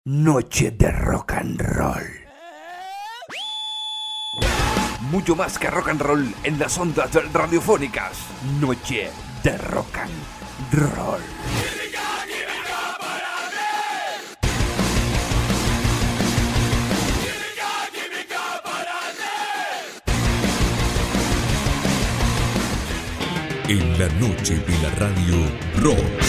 Noche de rock and roll. Mucho más que rock and roll en las ondas radiofónicas. Noche de rock and roll. En la noche de la radio rock.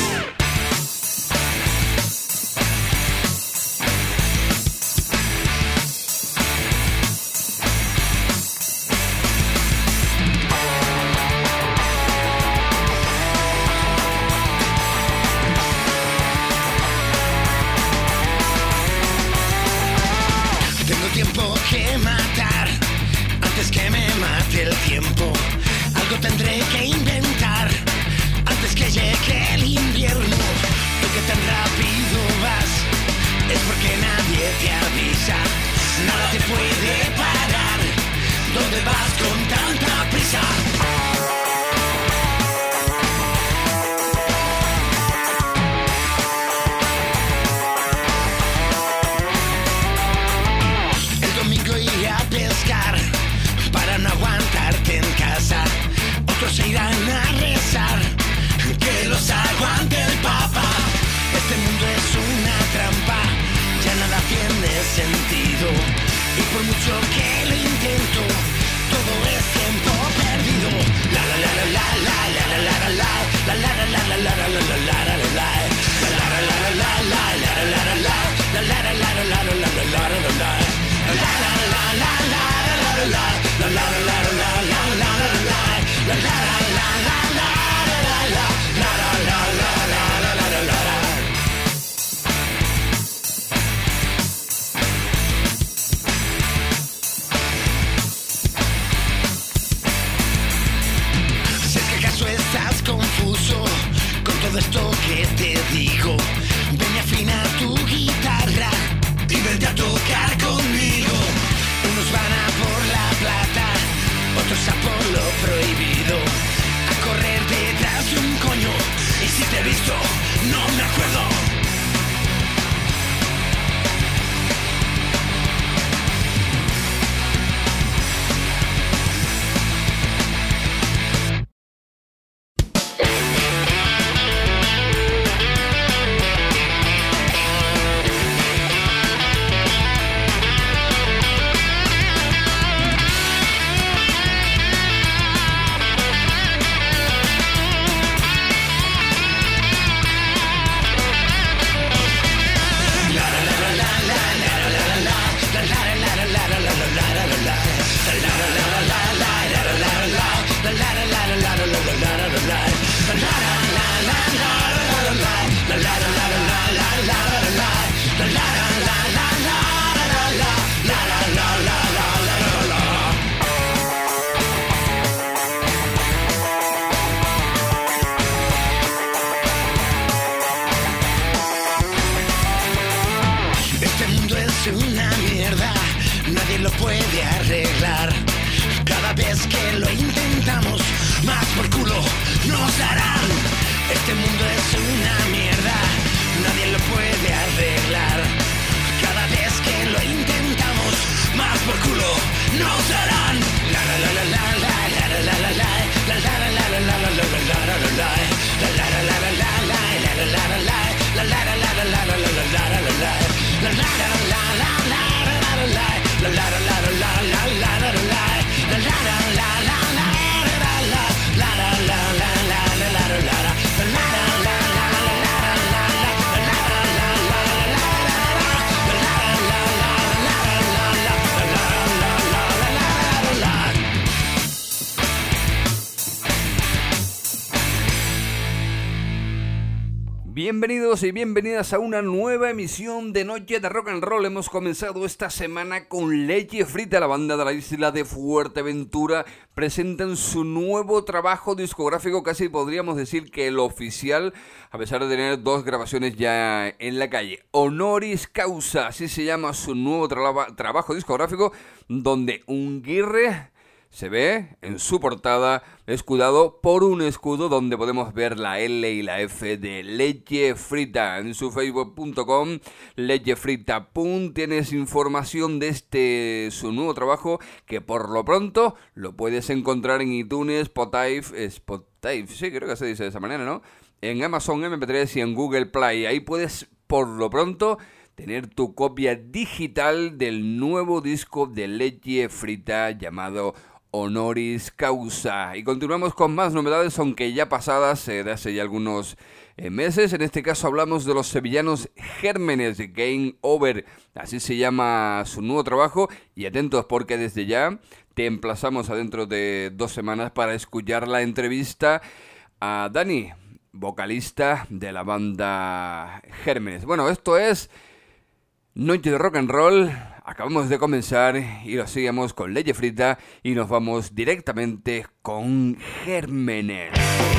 Bienvenidos y bienvenidas a una nueva emisión de Noche de Rock and Roll. Hemos comenzado esta semana con Leche Frita. La banda de la isla de Fuerteventura presentan su nuevo trabajo discográfico, casi podríamos decir que el oficial, a pesar de tener dos grabaciones ya en la calle. Honoris Causa, así se llama su nuevo trabajo discográfico, donde Unguirre se ve en su portada escudado por un escudo donde podemos ver la L y la F de Leche Frita. En su facebook.com, lechefrita.com, tienes información de su nuevo trabajo, que por lo pronto lo puedes encontrar en iTunes, Spotify, sí, creo que se dice de esa manera, ¿no? En Amazon MP3 y en Google Play. Ahí puedes por lo pronto tener tu copia digital del nuevo disco de Leche Frita llamado Honoris Causa. Y continuamos con más novedades, aunque ya pasadas de hace ya algunos meses. En este caso hablamos de los sevillanos Gérmenes, de Game Over, así se llama su nuevo trabajo. Y atentos, porque desde ya te emplazamos adentro de 2 semanas para escuchar la entrevista a Dani, vocalista de la banda Gérmenes. Bueno, esto es Noche de Rock and Roll. Acabamos de comenzar y lo seguimos con Leche Frita y nos vamos directamente con Gérmenes.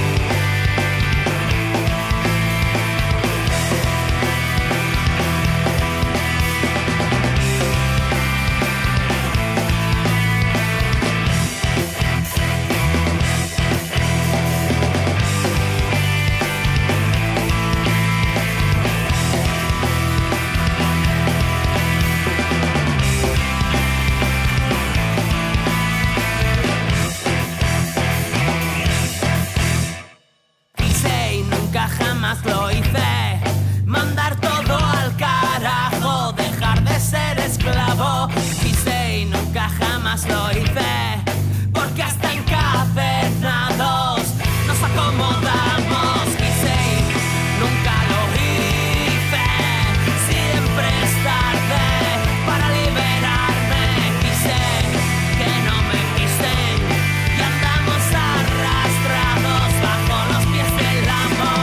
Lo hice, mandar todo al carajo, dejar de ser esclavo. Quise y nunca jamás lo hice, porque hasta encadenados nos acomodamos. Quise y nunca lo hice, siempre es tarde para liberarme. Quise que no me quisen y andamos arrastrados bajo los pies del amor.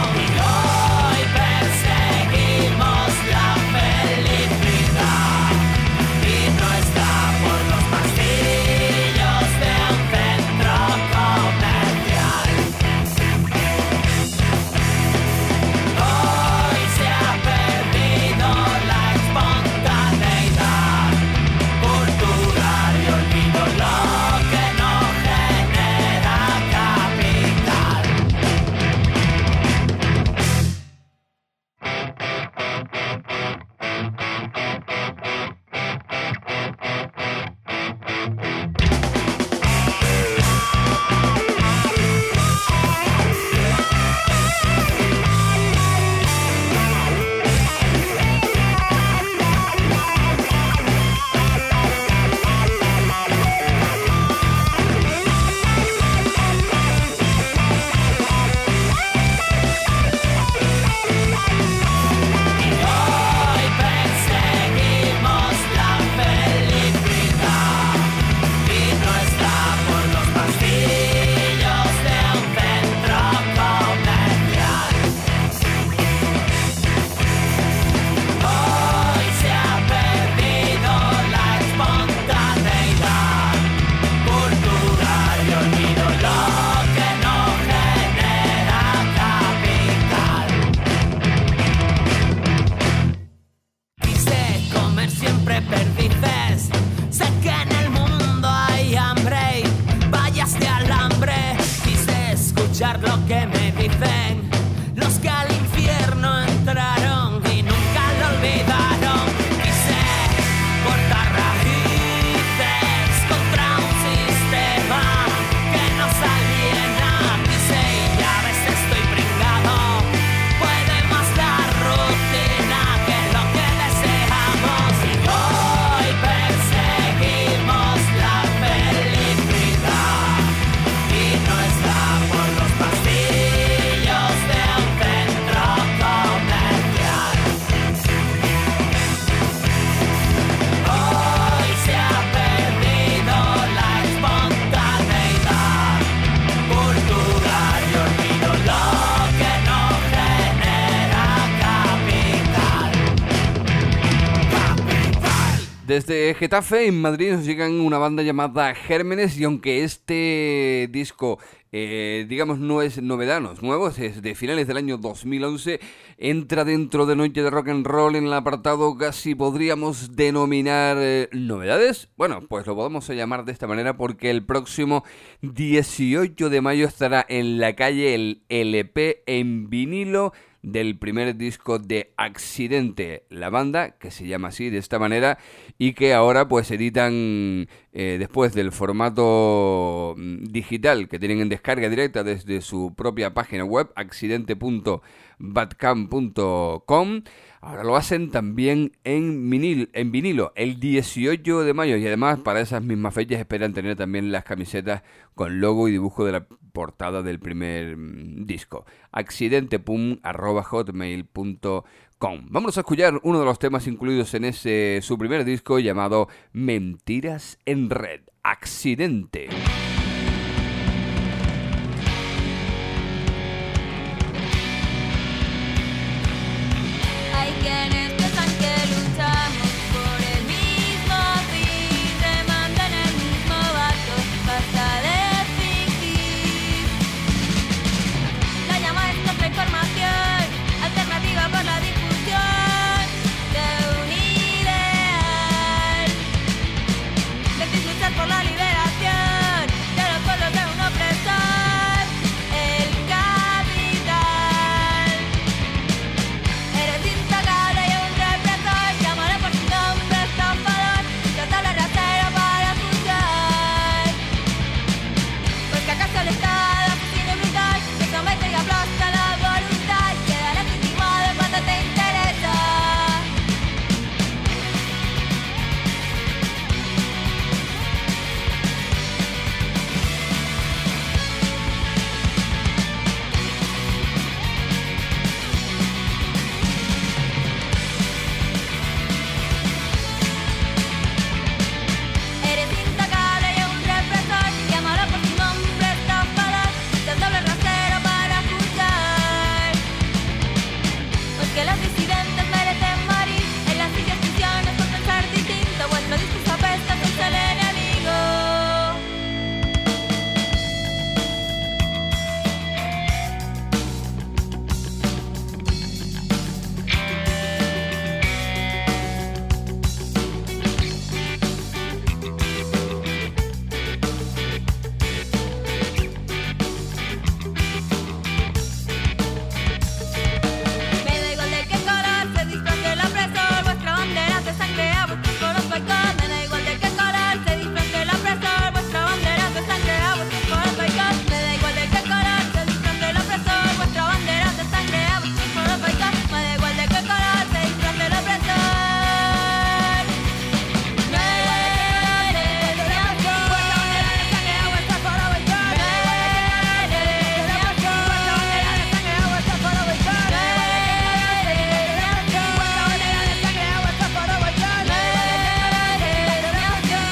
Lo que me dicen los que al infierno entraron y nunca lo olvidaron. Quise cortar raíces contra un sistema que nos aliena. Quise y ya ves estoy pringado, puede más la rutina que lo que deseamos. Y hoy perseguimos la felicidad y no está por los pasillos de un centro comercial. Hoy se ha perdido la espontaneidad, cultura y olvido lo que no genera capital. Desde Getafe, en Madrid, nos llegan una banda llamada Gérmenes, y aunque este disco digamos, no es novedad, no es nuevo, es de finales del año 2011, entra dentro de Noche de Rock and Roll en el apartado casi podríamos denominar novedades. Bueno, pues lo podemos llamar de esta manera porque el próximo 18 de mayo estará en la calle el LP en vinilo del primer disco de Accidente, la banda, que se llama así, de esta manera, y que ahora pues editan después del formato digital que tienen en descarga directa desde su propia página web, accidente.bandcamp.com. Ahora lo hacen también en vinilo el 18 de mayo y además para esas mismas fechas esperan tener también las camisetas con logo y dibujo de la portada del primer disco. accidentepum@hotmail.com. Vamos a escuchar uno de los temas incluidos en ese su primer disco llamado Mentiras en Red. Accidente. Hay quienes piensan que luchamos por el mismo fin, remandan el mismo barco, basta de fingir. La llama es nuestra información, alternativa por la difusión de un ideal. Decís luchar por la liberación de los pueblos de un opresor, el capital. Eres intocable y un represor, llamaré por tu nombre estafador, tratarle rasero para juzgar. Porque acaso el Estado asesino y brutal te somete y aplasta la voluntad, quedarás intimado cuando te interesa. Eres intocable y un represor, llámalo por tu nombre estafador, te doble rasero para juzgar. Porque los disidentes merecen morir en las instituciones por pensar distinto, vuestro discurso apesta, sos el enemigo. Me da igual de qué color se disfrace el opresor, vuestra bandera de sangre a vuestros coros boicot. Me da igual de qué color se disfrace el opresor, vuestra bandera de sangre a vuestros coros boicot. Me da igual de qué color se disfrace el opresor, vuestra bandera de sangre a vuestros coros boicot. Me da igual de qué color se disfrace el opresor. No eres mi amigo, vuestra bandera de sangre a vuestros coros boicot. No eres mi amigo, vuestra bandera de sangre a vuestros coros boicot. No eres mi amigo, vuestra bandera de sangre a vuestros coros boicot. No eres mi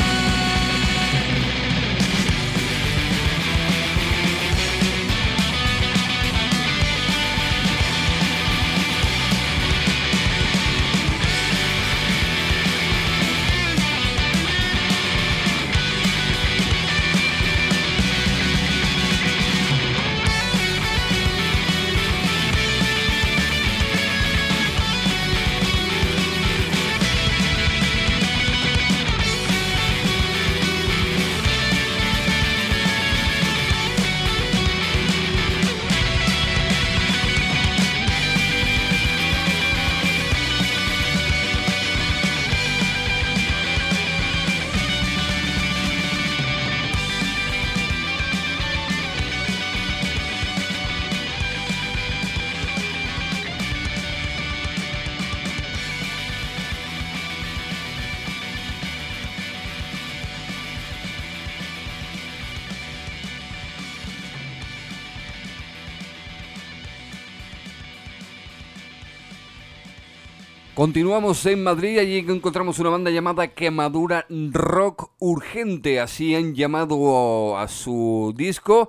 Continuamos en Madrid, allí encontramos una banda llamada Quemadura Rock Urgente, así han llamado a su disco.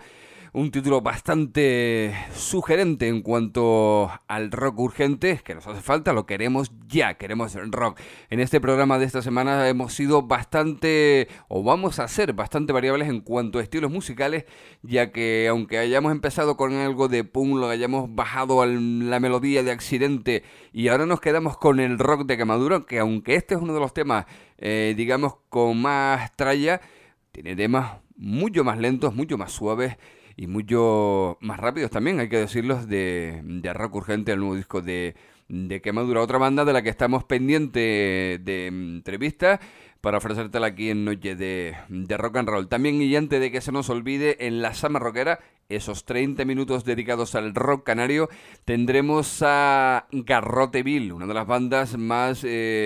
un título bastante sugerente en cuanto al rock urgente, que nos hace falta, lo queremos ya, queremos rock. En este programa de esta semana hemos sido bastante, o vamos a ser bastante variables en cuanto a estilos musicales, ya que aunque hayamos empezado con algo de punk, lo hayamos bajado a la melodía de Accidente y ahora nos quedamos con el rock de Quemadura, que aunque este es uno de los temas, digamos, con más tralla, tiene temas mucho más lentos, mucho más suaves y mucho más rápidos también, hay que decirlos, de rock urgente, el nuevo disco de Quemadura, otra banda de la que estamos pendientes de entrevista para ofrecértela aquí en Noche de Rock and Roll. También, y antes de que se nos olvide, en la Sama Rockera, esos 30 minutos dedicados al rock canario, tendremos a Garroteville, una de las bandas más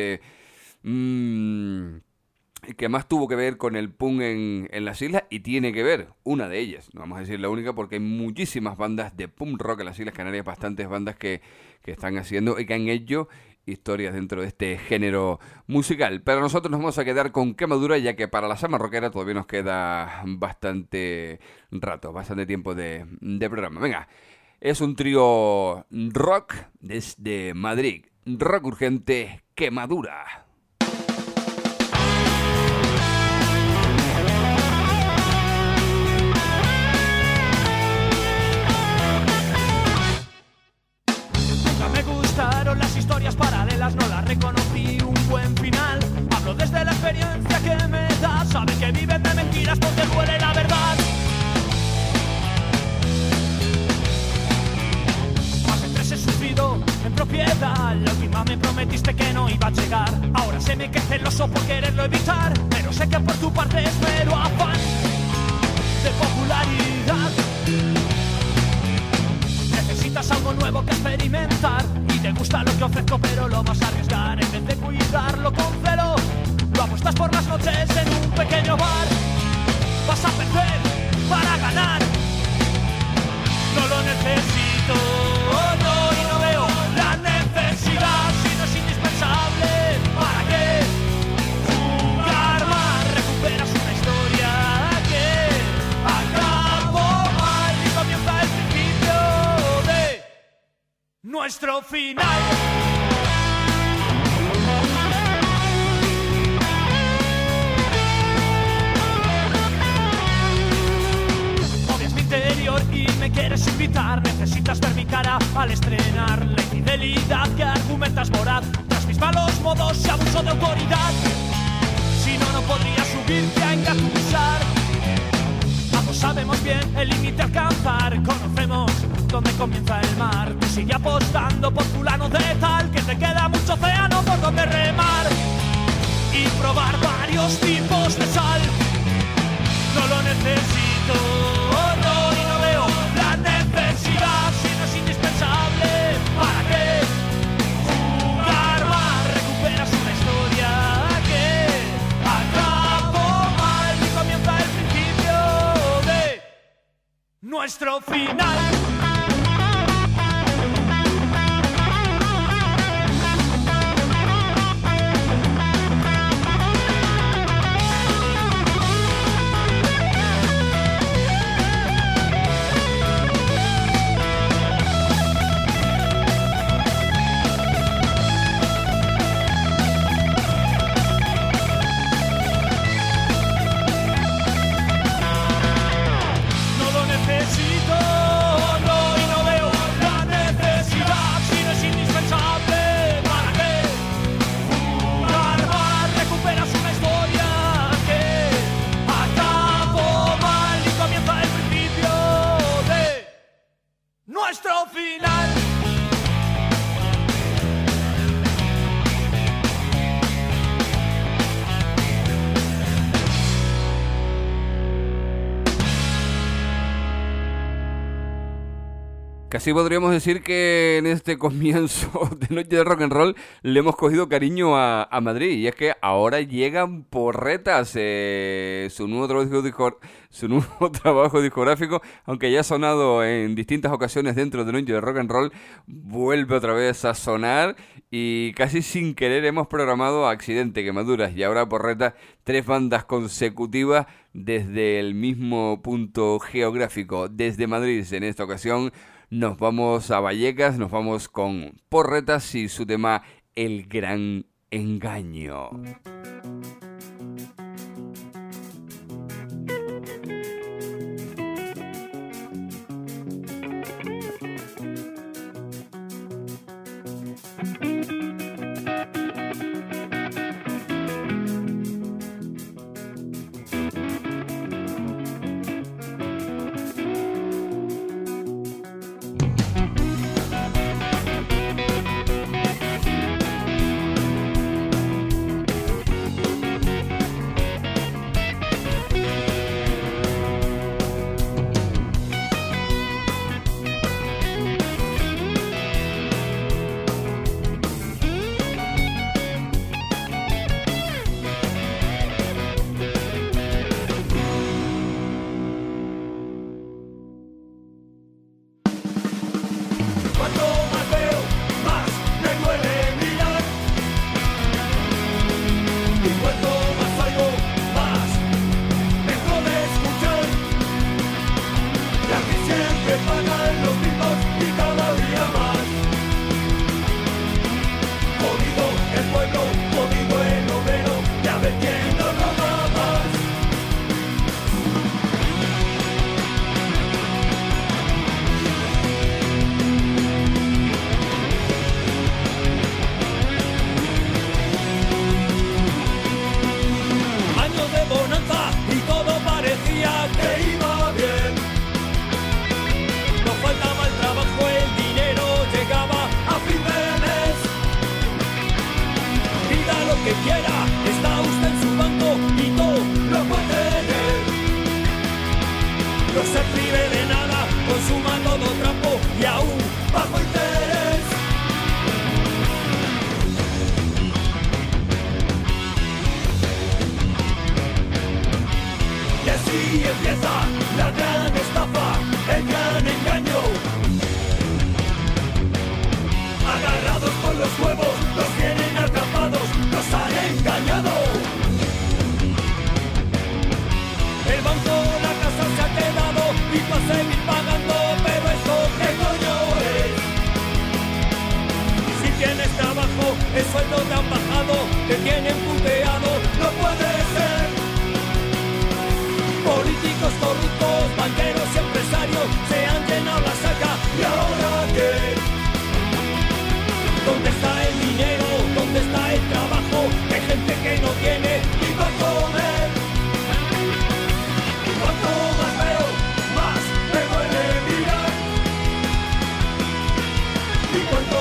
que más tuvo que ver con el punk en las islas, y tiene que ver, una de ellas, no vamos a decir la única, porque hay muchísimas bandas de punk rock en las Islas Canarias, bastantes bandas que están haciendo y que han hecho historias dentro de este género musical. Pero nosotros nos vamos a quedar con Quemadura, ya que para la Sama Rockera todavía nos queda bastante rato, bastante tiempo de programa. Venga, es un trío rock desde Madrid, rock urgente, Quemadura. Las historias paralelas no las reconocí un buen final. Hablo desde la experiencia que me da. Saben que viven de mentiras porque duele la verdad. Más de 3 he sufrido en propiedad. La última me prometiste que no iba a llegar. Ahora sé me que celoso por quererlo evitar. Pero sé que por tu parte es mero afán de popularidad. Necesitas algo nuevo que experimentar y te gusta lo que ofrezco, pero lo vas a arriesgar. En vez de cuidarlo con celo, lo apuestas por las noches en un pequeño bar. Vas a perder para ganar. No lo necesito, no, y no veo la necesidad. Si no es indispensable, ¿para qué jugar más? Recuperas una historia que acabó mal y comienza el principio de nuestro final. Odias mi interior y me quieres invitar. Necesitas ver mi cara al estrenar. La infidelidad que argumentas voraz. Tras mis malos modos y abuso de autoridad. Si no, no podría subirte a engatusar. Ambos sabemos bien el límite a alcanzar. Conocemos dónde comienza el mar. Tú sigue apostando por fulano de tal, que te queda mucho océano por donde remar y probar varios tipos de sal. No lo necesito, no, y no veo la necesidad. Si no es indispensable, ¿para qué jugar más? Recuperas una historia que acabó mal y comienza el principio de nuestro final. Necesito, no, Casi podríamos decir que en este comienzo de Noche de Rock and Roll le hemos cogido cariño a Madrid. Y es que ahora llegan Porretas, su nuevo trabajo discográfico, aunque ya ha sonado en distintas ocasiones dentro de Noche de Rock and Roll, vuelve otra vez a sonar y casi sin querer hemos programado Accidente, Quemaduras y ahora Porretas, 3 bandas consecutivas desde el mismo punto geográfico, desde Madrid. En esta ocasión nos vamos a Vallecas, nos vamos con Porretas y su tema El Gran Engaño.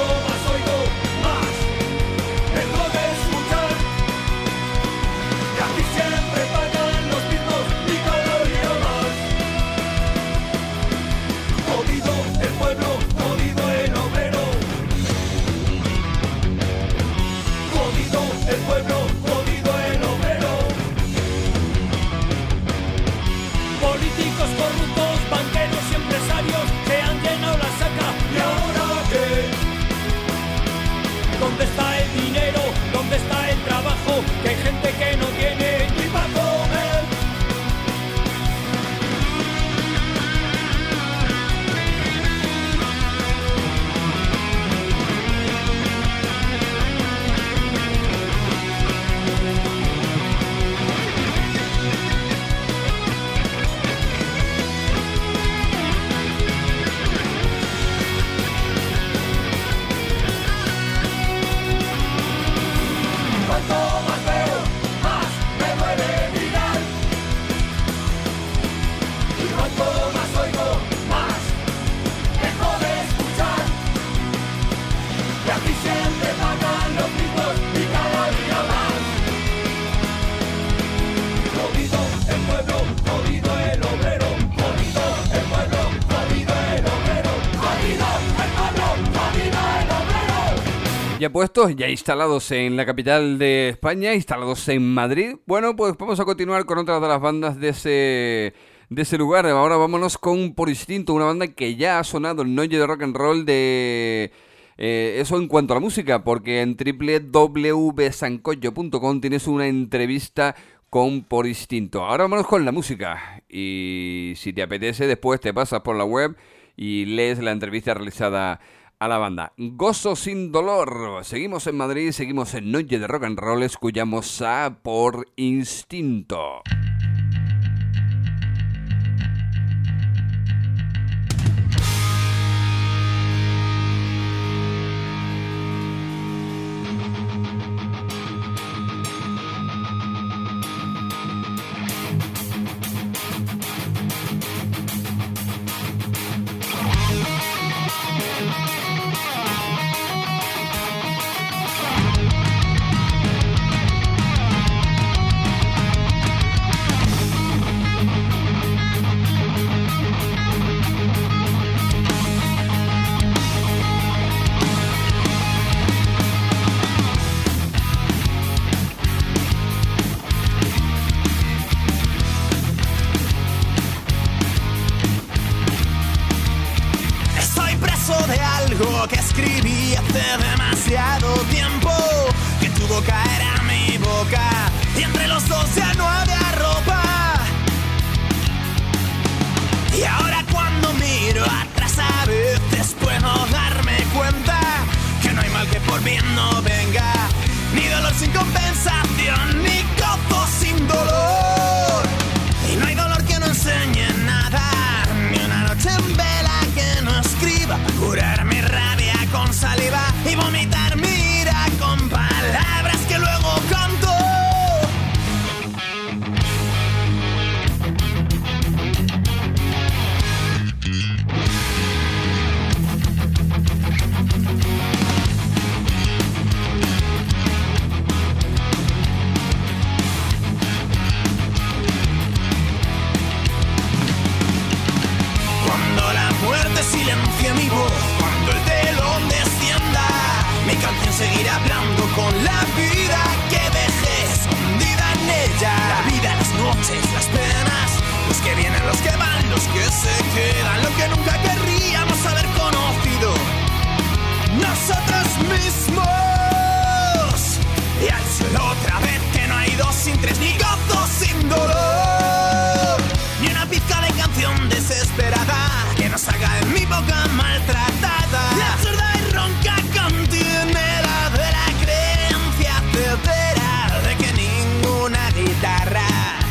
Ya Ya puestos, ya instalados en la capital de España, instalados en Madrid. Bueno, pues vamos a continuar con otras de las bandas de ese lugar. Ahora vámonos con Por Instinto, una banda que ya ha sonado en Noche de Rock and Roll de... eso en cuanto a la música, porque en www.sancocho.com tienes una entrevista con Por Instinto. Ahora vámonos con la música. Y si te apetece, después te pasas por la web y lees la entrevista realizada a la banda. Gozo sin dolor. Seguimos en Madrid, seguimos en Noche de Rock and Roll, escuchamos a Por Instinto. Que escribí hace demasiado tiempo, que tuvo caer a mi boca y entre los dos ya no había ropa. Y ahora cuando miro atrás a veces puedo darme cuenta que no hay mal que por bien no venga, ni dolor sin compensación, ni gozo sin dolor. Y no hay dolor que no enseñe nada, ni una noche en vela que no escriba para curar mi rabia con saliva y vomitar mi ira con palabras que luego canto. Cuando la muerte silencia mi voz, cuando el telón descienda, mi canción seguirá hablando con la vida que dejé escondida en ella. La vida, las noches, las penas, los que vienen, los que van, los que se quedan, lo que nunca querríamos haber conocido nosotros mismos. Y al suelo otra vez que no hay dos sin tres, ni gozo sin dolor, ni una pizca de canción desesperada que no salga de mi boca maltratada. La absurda y ronca cantinela de la creencia certera de que ninguna guitarra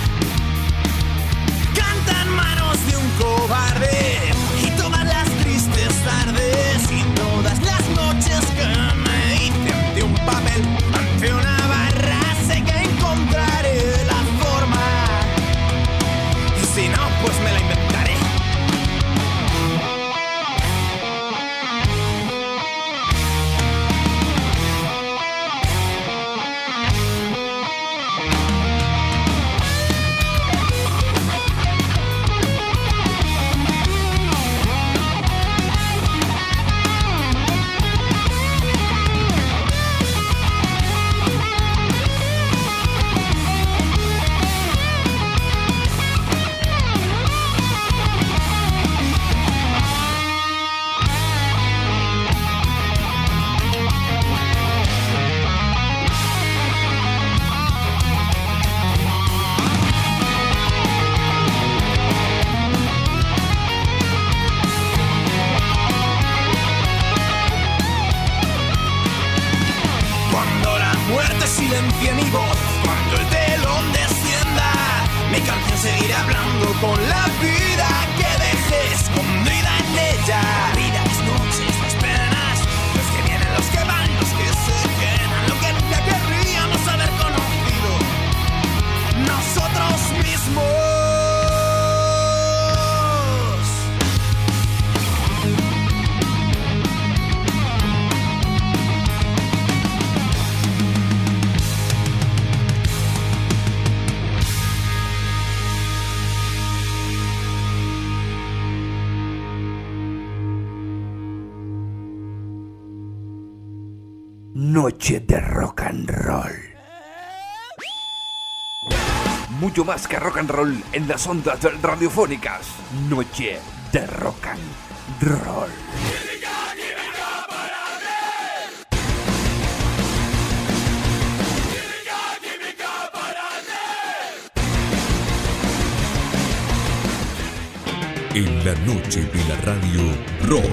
canta en manos de un cobarde. Y todas las tristes tardes y todas las noches que me hice ante un papel, ante una barra, sé que encontraré la forma. Y si no, pues me la inventaré. Silencia mi voz, cuando el telón descienda, mi canción seguirá hablando con la vida que dejé escondida en ella. La vida, las noches, las penas, los que vienen, los que van, los que se quedan, lo que nunca querríamos haber conocido nosotros mismos. Noche de rock and roll. Mucho más que rock and roll en las ondas radiofónicas. Noche de rock and roll. En la noche de la radio rock.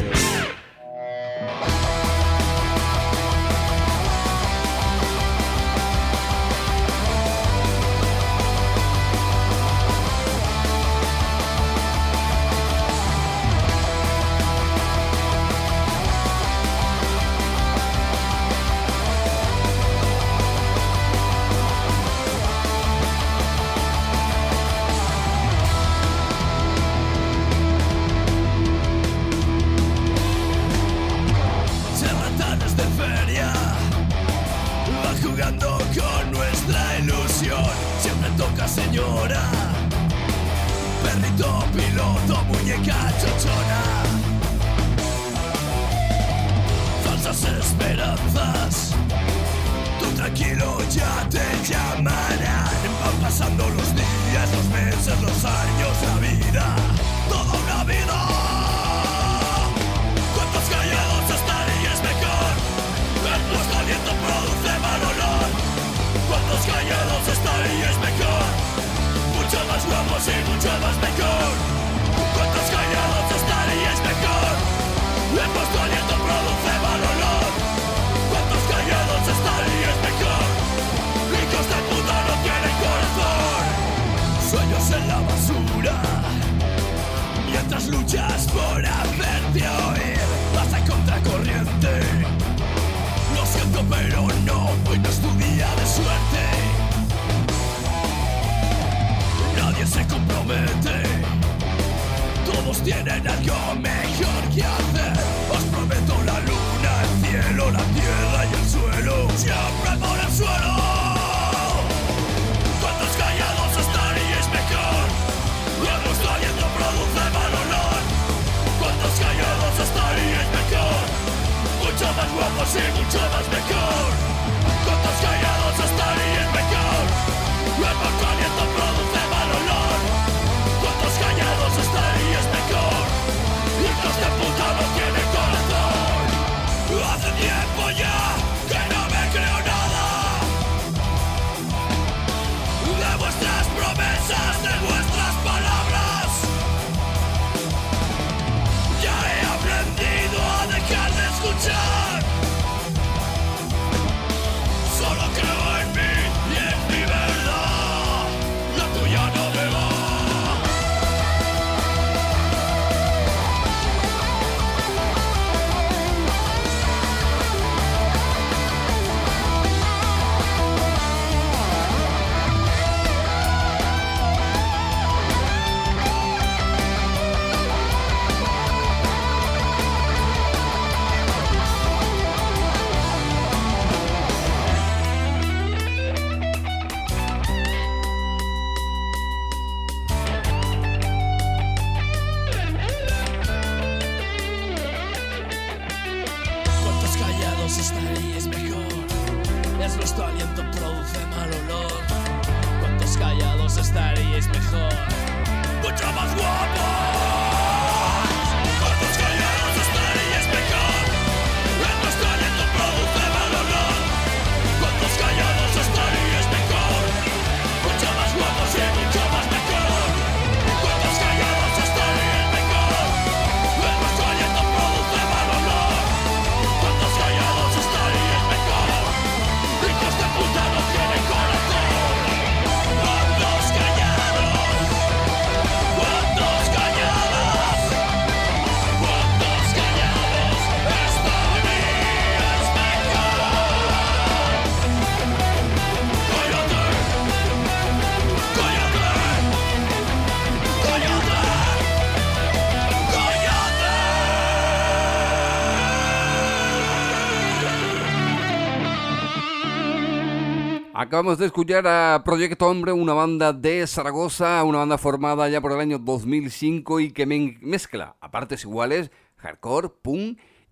Acabamos de escuchar a Proyecto Hombre, una banda de Zaragoza, una banda formada ya por el año 2005 y que mezcla a partes iguales hardcore, punk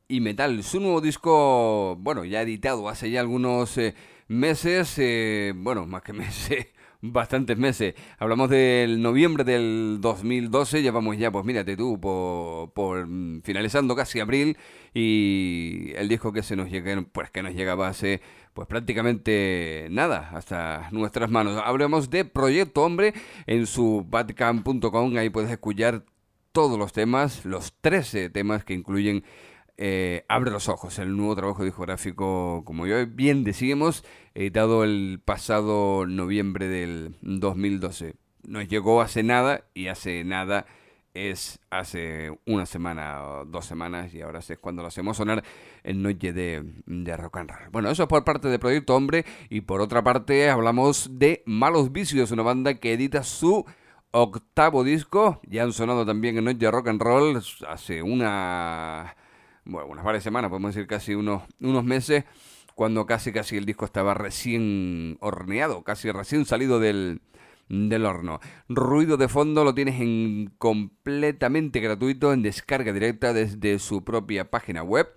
y metal. Su nuevo disco, bueno, ya editado hace ya algunos meses, bueno, más que meses, bastantes meses. Hablamos del noviembre del 2012, llevamos ya, pues mírate tú, por finalizando casi abril, y el disco que se nos llega, pues que nos llegaba hace pues prácticamente nada, hasta nuestras manos. Hablamos de Proyecto Hombre en su bandcamp.com, ahí puedes escuchar todos los temas, los 13 temas que incluyen Abre los Ojos, el nuevo trabajo discográfico, como yo bien decíamos, editado el pasado noviembre del 2012. Nos llegó hace nada, y hace nada es hace una semana o 2 semanas, y ahora es cuando lo hacemos sonar en Noche de Rock and Roll. Bueno, eso es por parte de Proyecto Hombre, y por otra parte hablamos de Malos Vicios, una banda que edita su 8º disco. Ya han sonado también en Noche de Rock and Roll hace unas varias semanas, podemos decir casi unos meses, cuando casi el disco estaba recién horneado, casi recién salido del horno. Ruido de fondo lo tienes completamente gratuito, en descarga directa desde su propia página web,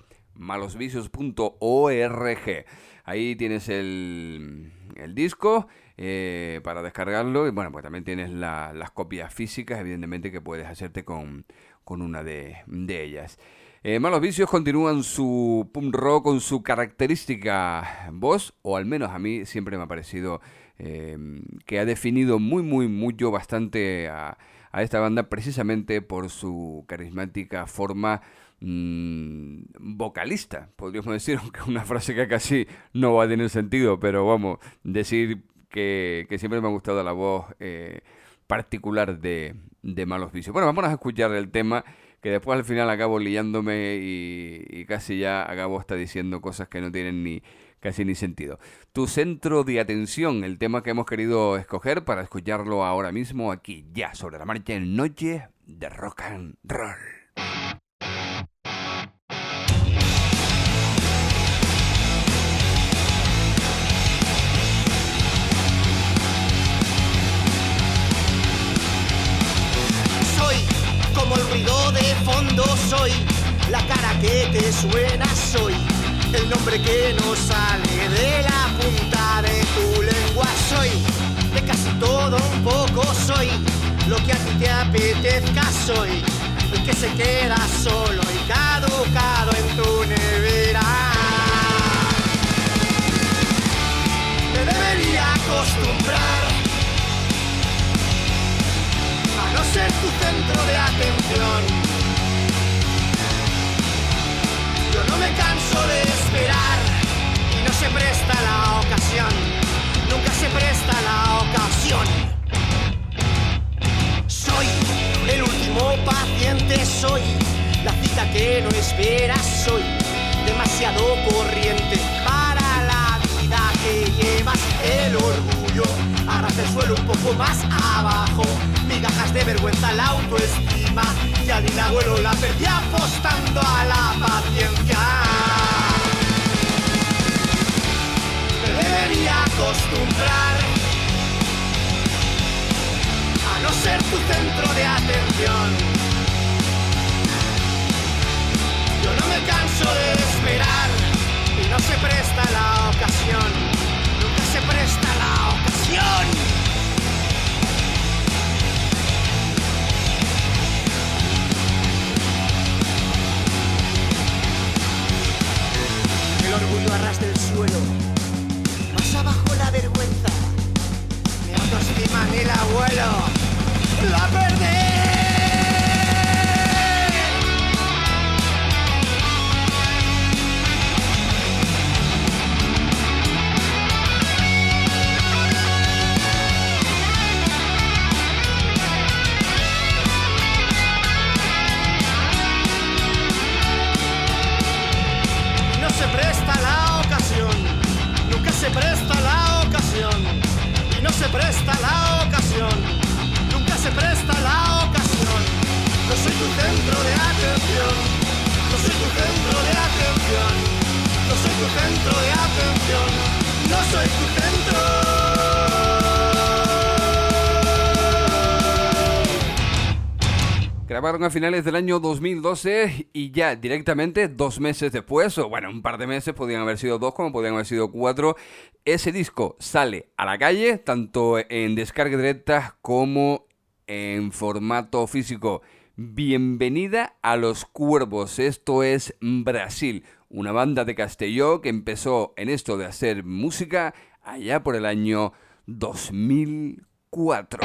malosvicios.org. Ahí tienes el disco para descargarlo, y bueno, pues también tienes las copias físicas, evidentemente, que puedes hacerte con una de ellas. Malos Vicios continúan su punk rock con su característica voz, o al menos a mí siempre me ha parecido que ha definido mucho bastante a esta banda, precisamente por su carismática forma vocalista, podríamos decir, aunque una frase que casi no va a tener sentido, pero vamos, decir que siempre me ha gustado la voz particular de Malos Vicios. Bueno, vamos a escuchar el tema, que después al final acabo liándome y casi ya acabo hasta diciendo cosas que no tienen casi ni sentido. Tu centro de atención, el tema que hemos querido escoger para escucharlo ahora mismo aquí ya sobre la marcha en Noche de Rock and Roll. Como el ruido de fondo soy, la cara que te suena soy, el nombre que no sale de la punta de tu lengua soy, de casi todo un poco soy, lo que a ti te apetezca soy, el que se queda solo y caducado en tu nevera. Te debería acostumbrar a no ser tu centro de atención. Yo no me canso de esperar y no se presta la ocasión, nunca se presta la ocasión. Soy el último paciente, soy la cita que no esperas, soy demasiado corriente para la vida que llevas. El orgullo arrastra el suelo un poco más abajo, migajas de vergüenza, la autoestima, ya ni la abuelo la perdí apostando a la paciencia. Me debería acostumbrar a no ser tu centro de atención. Yo no me canso de esperar y no se presta la ocasión, nunca se presta la ocasión. El orgullo arrastra el suelo, más abajo la vergüenza, mi autoestima ni el abuelo la perdí. Se presta la ocasión, nunca se presta la ocasión, y no se presta la ocasión, nunca se presta la ocasión. No soy tu centro de atención, no soy tu centro de atención, no soy tu centro de atención, no soy tu centro. grabaron a finales del año 2012 y ya directamente 2 meses después, o bueno, un par de meses, podían haber sido 2 como podían haber sido 4, ese disco sale a la calle, tanto en descarga directa como en formato físico. Bienvenida a Los Cuervos, esto es Brasil, una banda de Castelló que empezó en esto de hacer música allá por el año 2004.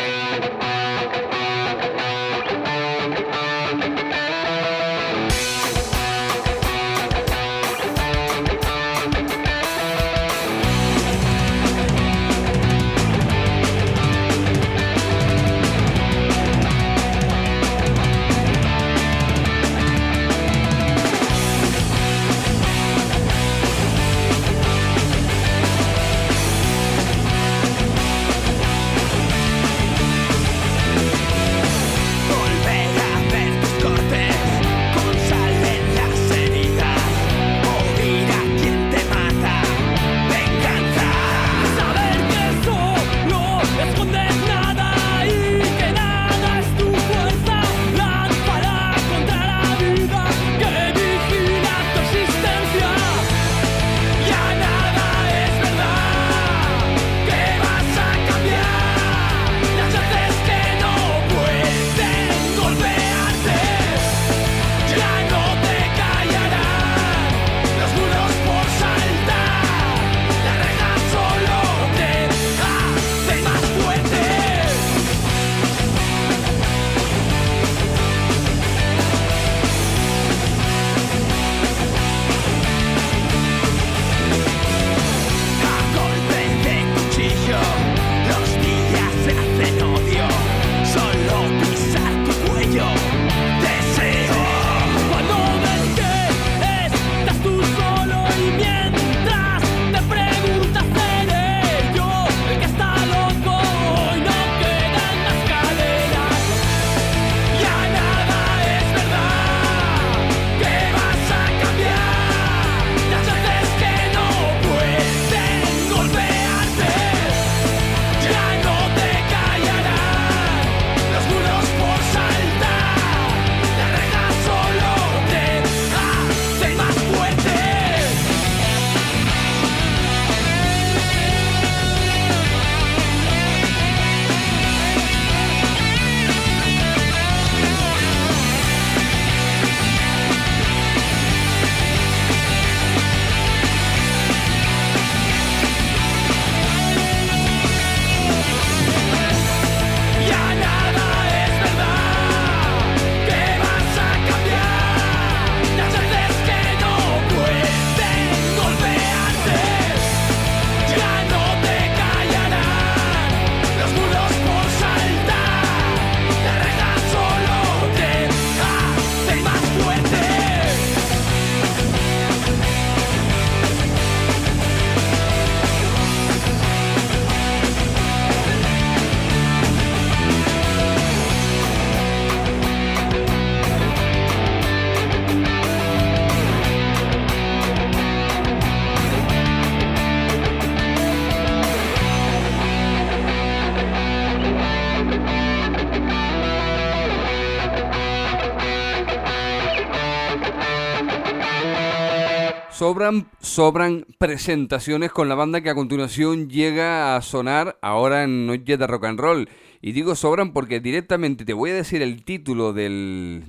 Sobran presentaciones con la banda que a continuación llega a sonar ahora en Noche de Rock and Roll. Y digo sobran porque directamente te voy a decir el título del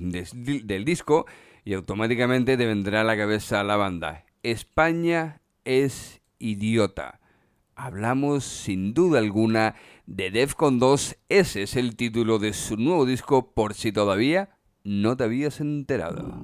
disco y automáticamente te vendrá a la cabeza la banda. España es idiota. Hablamos sin duda alguna de Defcon 2. Ese es el título de su nuevo disco, por si todavía no te habías enterado.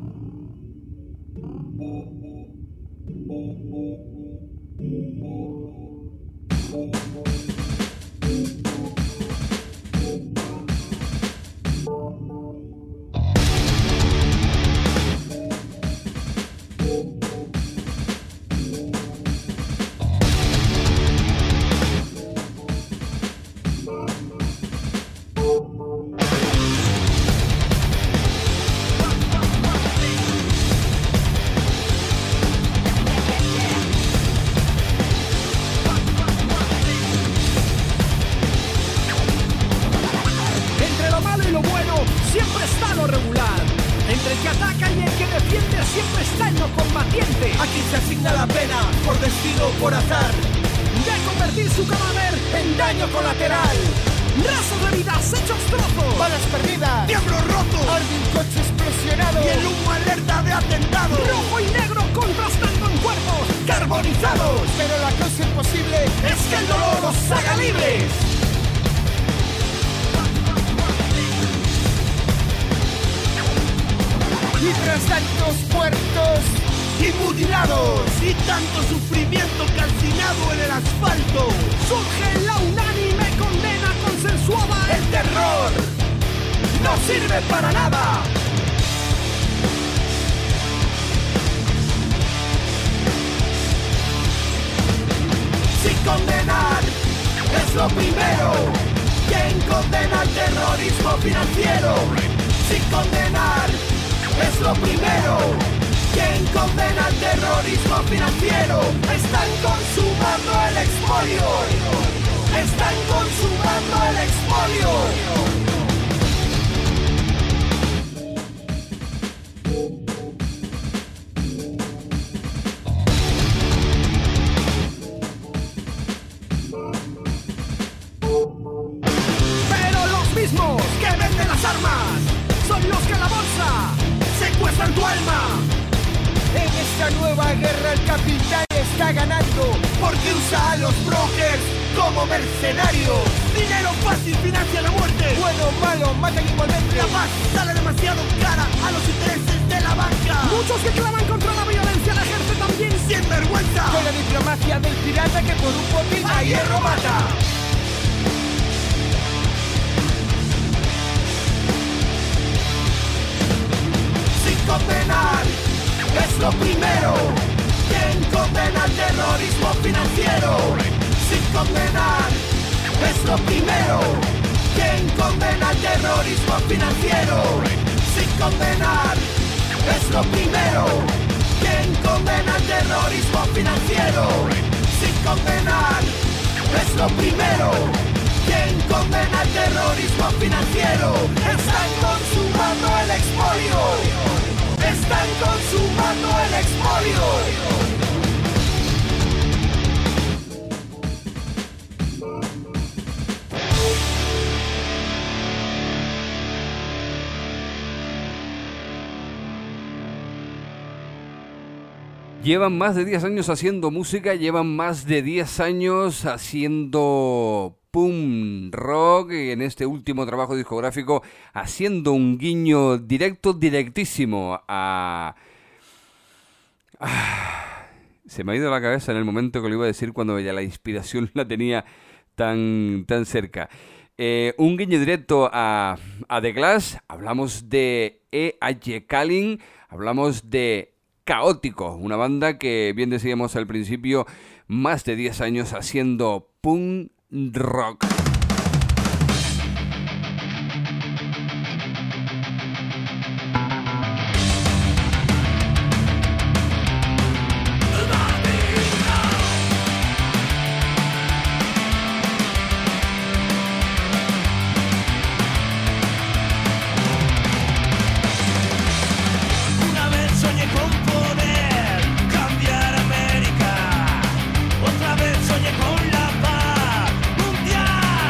siempre está lo regular. Entre el que ataca y el que defiende siempre está el no combatiente. Aquí se asigna la pena por destino o por azar De convertir su cadáver en daño colateral. Rasos de vidas hechos trozos. Balas perdidas, miembros rotos, arde un coche explosionado y el humo alerta de atentado. Rojo y negro contrastando en cuerpos Carbonizados, pero la cosa imposible es que el dolor los haga libres. Y tras tantos muertos y mutilados y tanto sufrimiento calcinado en el asfalto, surge la unánime condena consensuada. el terror no sirve para nada. Si condenar es lo primero, ¿quién condena el terrorismo financiero? Si condenar es lo primero, ¿quién condena el terrorismo financiero? Están consumando el expolio. Están consumando el expolio. Pero los mismos Que venden las armas, son los que en la bolsa secuestran tu alma. En esta nueva guerra el capital está ganando porque usa a los brokers como mercenarios. Dinero fácil financia la muerte. Bueno o malo matan igualmente. La paz sale demasiado cara a los intereses de la banca. muchos que claman contra la violencia la ejerce también Sin vergüenza con la diplomacia del pirata que por un botín a hierro mata. Sin condenar es lo primero, ¿quién condena el terrorismo financiero? Sin condenar es lo primero, ¿quién condena el terrorismo financiero? Sin condenar es lo primero, ¿quién condena el terrorismo financiero? Sin condenar es lo primero, ¿quién condena el terrorismo financiero? Están consumando el expolio. Están consumando el expolio. Llevan más de 10 años haciendo música, llevan más de 10 años haciendo punk rock, y en este último trabajo discográfico haciendo un guiño directísimo a... Se me ha ido la cabeza en el momento que lo iba a decir cuando ya la inspiración la tenía tan cerca. Un guiño directo a The Clash. Hablamos de E.H. Kalin, hablamos de Caótico, una banda que, bien decíamos al principio, más de 10 años haciendo punk rock. Una vez soñé con poder cambiar América. Otra vez soñé con la paz mundial.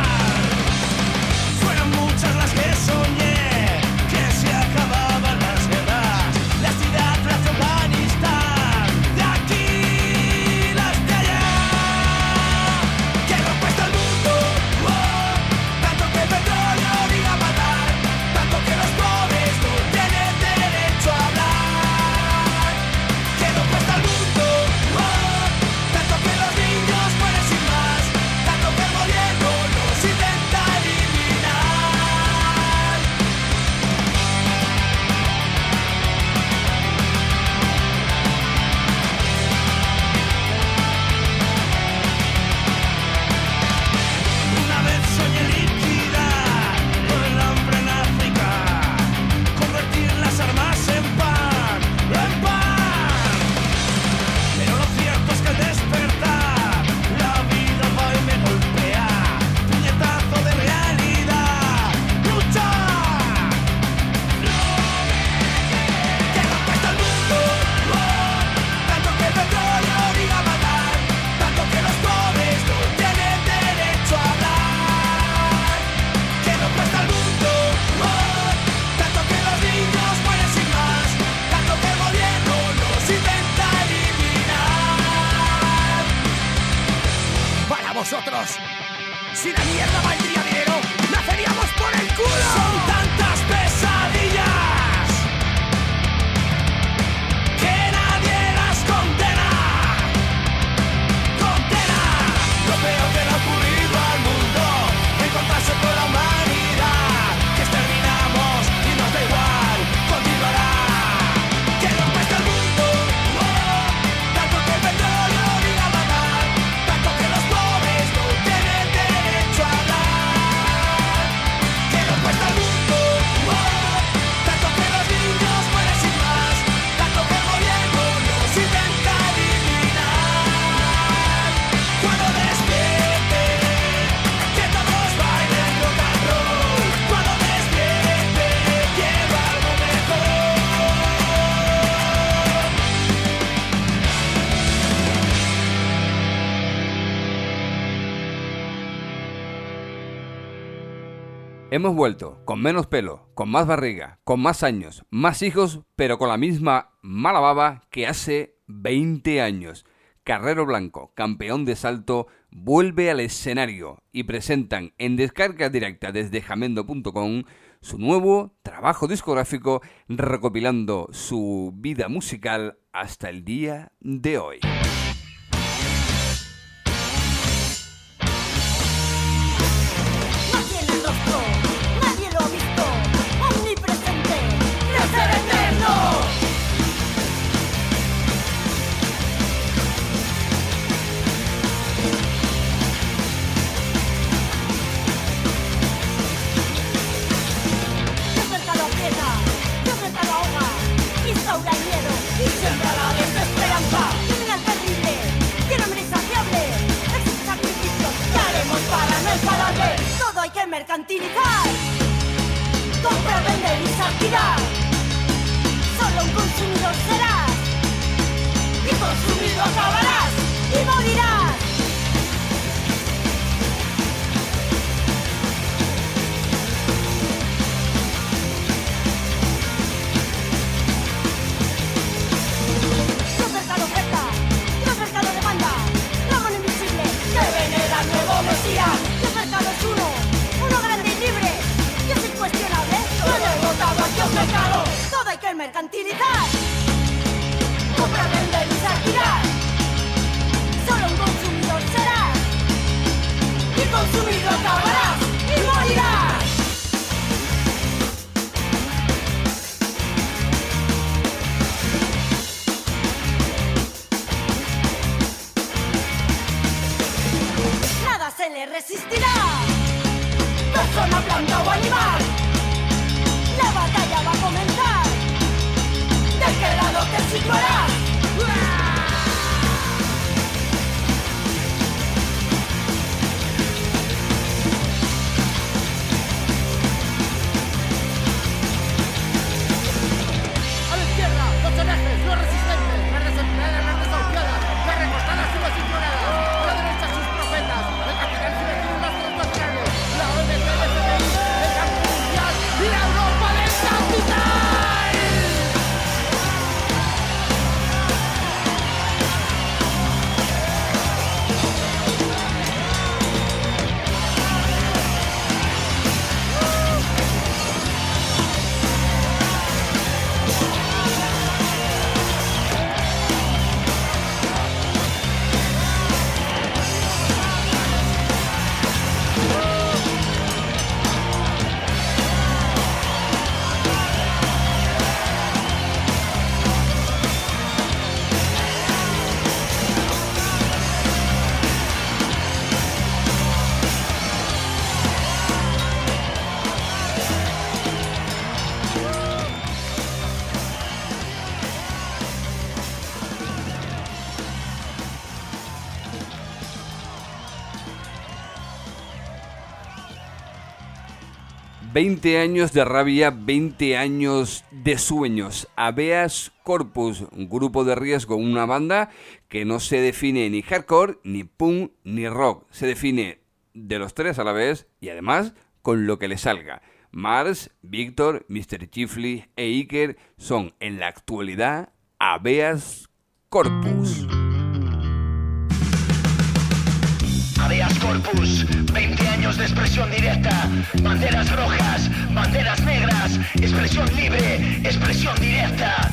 qué mierda valdría dinero? ¡Naceríamos por el culo! Son tantas pesadillas que nadie las condena. Lo peor que le ha ocurrido al mundo, encontrarse con la humanidad, que exterminamos y nos da igual, continuará. Que no cuesta el mundo, tanto que el petróleo diga matar, tanto que los pobres no tienen derecho a hablar. Que no cuesta el mundo, tanto que los niños mueren sin más, tanto que el gobierno los intenta eliminar. Cuando despierte, que todos bailen rock and roll. Cuando despierte, quiero algo mejor. Hemos vuelto, con menos pelo, con más barriga, con más años, más hijos, pero con la misma mala baba que hace 20 años. Carrero Blanco, campeón de salto, vuelve al escenario y presentan en descarga directa desde jamendo.com su nuevo trabajo discográfico recopilando su vida musical hasta el día de hoy. No tiene rostro, nadie lo ha visto. Omnipresente, ¡Ser eterno! que cerca lo aprieta, que cerca lo ahoga, instaura el miedo y siembra la desesperanza. Criminal terrible, tiene hambre insaciable, exige sacrificios que haremos para no enfadarte. Todo hay que mercantilizar, comprar, vender y saquear. Solo un consumidor serás y consumido acabarás y morirás. No cerca la oferta, no cerca la demanda, la mano invisible que venera al nuevo Mesías. No cerca es uno grande y libre, y es incuestionable. Yo no he votado aquí a un mercado, todo hay que mercantilizar. Comprar, vender y saquear. Solo un consumidor serás y consumido acabarás y morirás. Nada se le resistirá, persona, planta o animal. La batalla va a comenzar. ¿De qué lado te situarás? A la izquierda, los herejes, los resistentes, las desempleadas, las desahuciadas, las recostadas y las ignoradas. A la derecha sus profetas, el capitán Sibertino y las transnacionales, la OMC, el FMI, el Banco Mundial y la Europa del capital. ...20 años de rabia, 20 años de sueños. Habeas Corpus, un grupo de riesgo, una banda que no se define ni hardcore, ni punk, ni rock. Se define de los tres a la vez y además con lo que le salga. Mars, Víctor, Mr. Chifley e Iker son en la actualidad Habeas Corpus. Habeas corpus, 20 años de expresión directa, banderas rojas, banderas negras, expresión libre, expresión directa.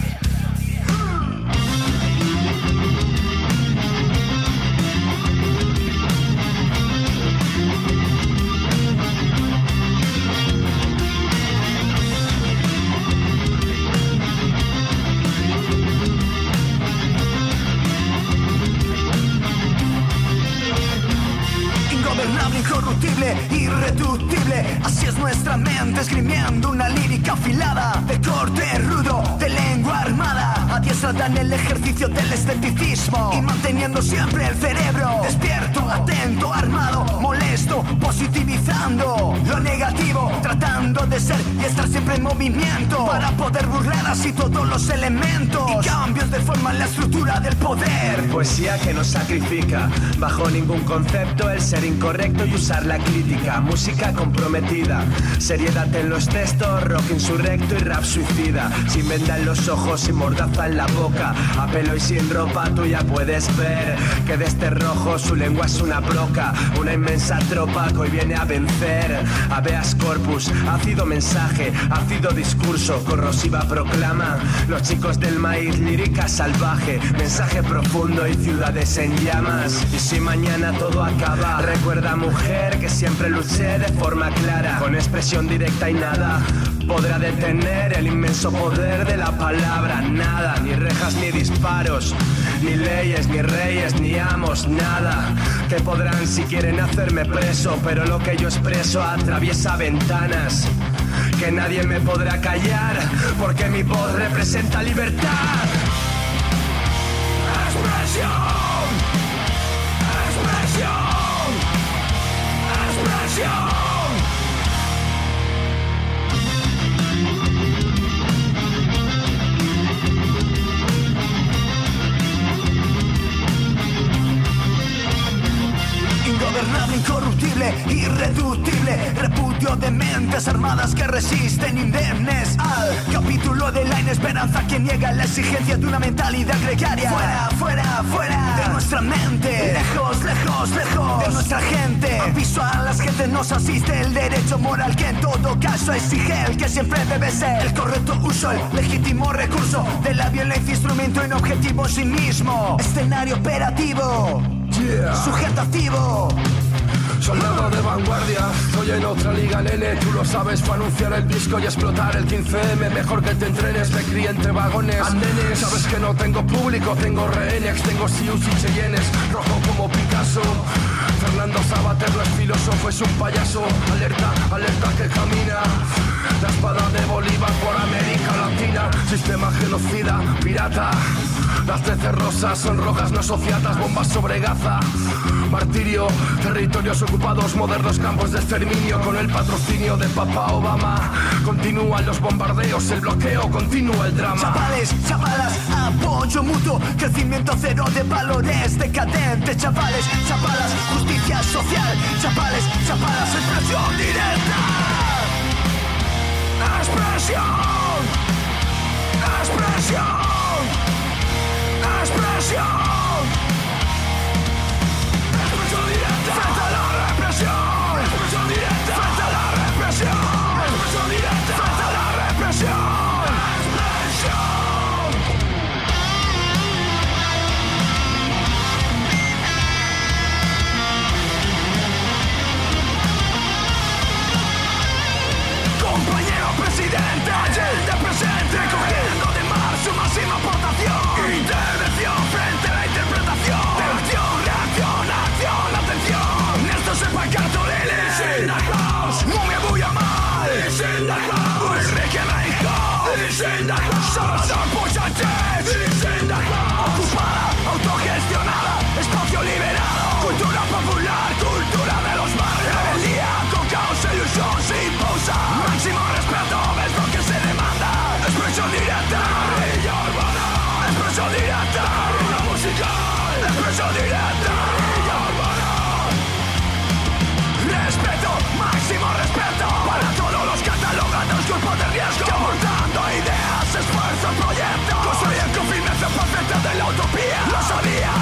Incorruptible, irreductible, así es nuestra mente esgrimiendo una lírica afilada, de corte rudo, de lengua armada, adiestrada en el ejercicio del escepticismo y manteniendo siempre el cerebro despierto, atento, armado, molesto, positivizando lo negativo, tratando de ser y estar siempre en movimiento para poder burlar así todos los elementos y cambios de forma en la estructura del poder. Poesía que no sacrifica bajo ningún concepto el ser incorrecto y usar la crítica, música comprometida, seriedad en los textos, rock insurrecto y rap suicida, sin venda en los ojos, sin mordaza en la boca, a pelo y sin ropa tú ya puedes ver que de este rojo su lengua es una broca, una inmensa tropa que hoy viene a vencer, habeas corpus, ácido mensaje, ácido discurso, corrosiva proclama, los chicos del maíz, lírica salvaje, mensaje profundo y ciudades en llamas, y si mañana todo acaba, recuerda mujer que siempre luché de forma clara, con expresión directa y nada podrá detener el inmenso poder de la palabra, nada, ni rejas ni disparos, ni leyes, ni reyes, ni amos, nada, que podrán si quieren hacerme preso, pero lo que yo expreso atraviesa ventanas, que nadie me podrá callar, porque mi voz representa libertad. Expresión, expresión, expresión. Ingobernable, incorruptible, irreductible, repudio de mentes armadas que resisten indemnes al capítulo de la inesperanza que niega la exigencia de una mentalidad gregaria. Fuera, fuera, fuera de nuestra mente, lejos, lejos, lejos de nuestra gente. Aviso a las gentes, nos asiste el derecho moral que en todo caso exige el que siempre debe ser el correcto uso, el legítimo recurso de la violencia, instrumento en objetivo en sí mismo, escenario operativo. Sujeto activo. Soldado de vanguardia, estoy en otra liga, nene. Tú lo sabes, fue anunciar el disco y explotar el 15M. Mejor que te entrenes, me crié entre vagones, andenes. Sabes que no tengo público, tengo rehenes. Tengo sius y cheyennes, rojo como Picasso. Fernando Sabater no es filósofo, es un payaso. Alerta, alerta que camina. La espada de Bolívar por América Latina. Sistema genocida, pirata. Las 13 rosas son rojas, no sociatas. Bombas sobre Gaza. Martirio, territorios ocupados, modernos campos de exterminio. Con el patrocinio de Papá Obama. Continúan los bombardeos, el bloqueo, continúa el drama. Chavales, chavalas, apoyo mutuo, crecimiento cero de valores decadentes. Chavales, chavalas, justicia social. Chavales, chavalas, expresión directa. Expresión, expresión, expresión. Expresión directa. Frente a la represión. Expresión directa. Frente a la represión. Expresión directa. Frente a la represión. Compañero presidente, ayer de presente, cogiendo de mar su máxima aportación. Intervención frente a la interpretación. Acción, reacción, acción, atención. Esto es el pancarto de ley. In the house, mumia bulla mal. In the house, Enrique México. In the house, Salvador Puchantes. In the house, ocupada, autogestionada, espacio liberado. Cultura popular, cultura de los barrios. Rebeldía con caos, ilusión sin pausa. Máximo respeto, es lo que se demanda. Expresión directa, guerrilla urbana. Expresión directa, guerrilla musical. Expresión directa, guerrilla urbana. Respeto, máximo respeto para todos los catalogados grupos de riesgo. Que aportando ideas, esfuerzos, proyectos. Construyen con firmeza perfecta de la utopía. Lo sabía.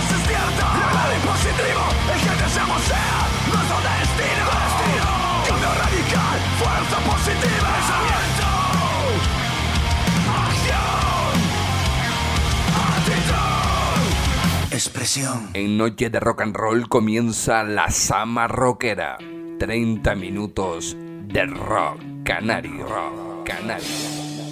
pasión. En Noche de Rock and Roll comienza la Sama Rockera. 30 minutos de rock canario. Rock canario.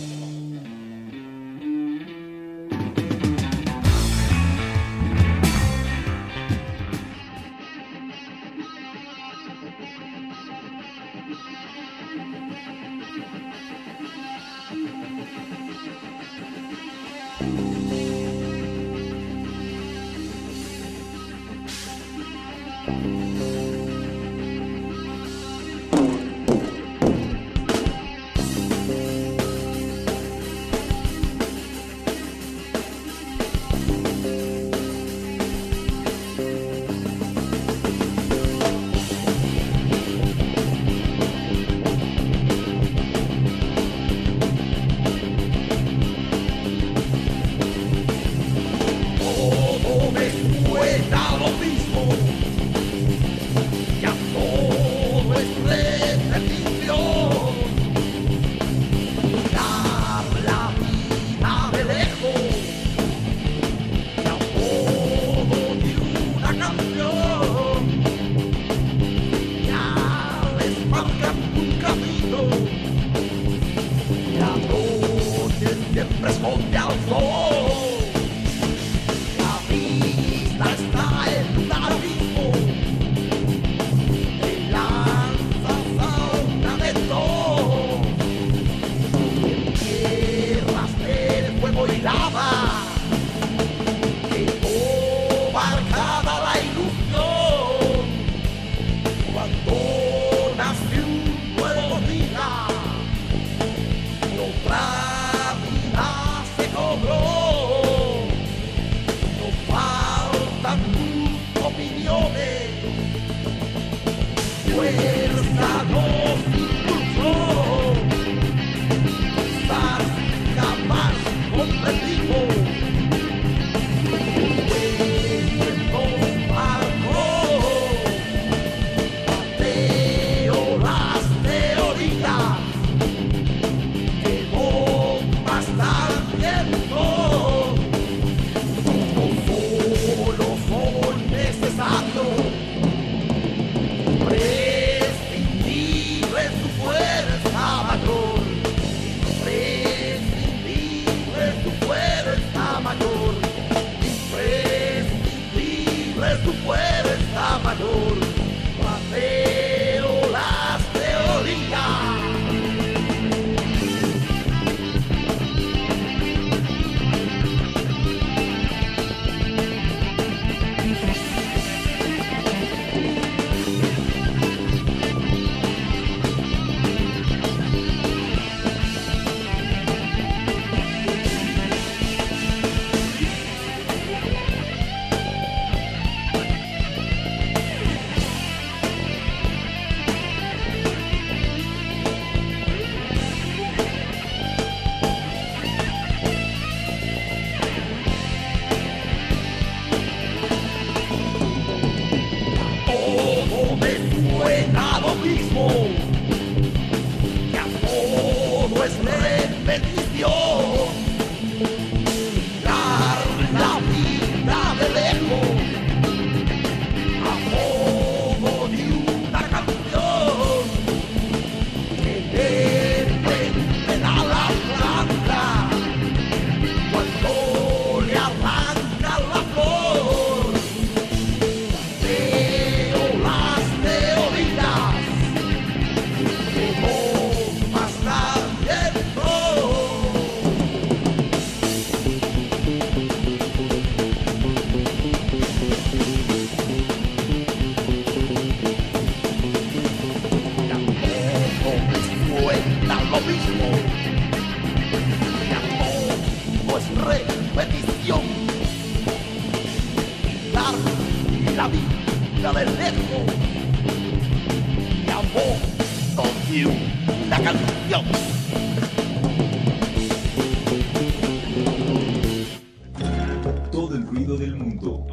Todo el ruido del mundo.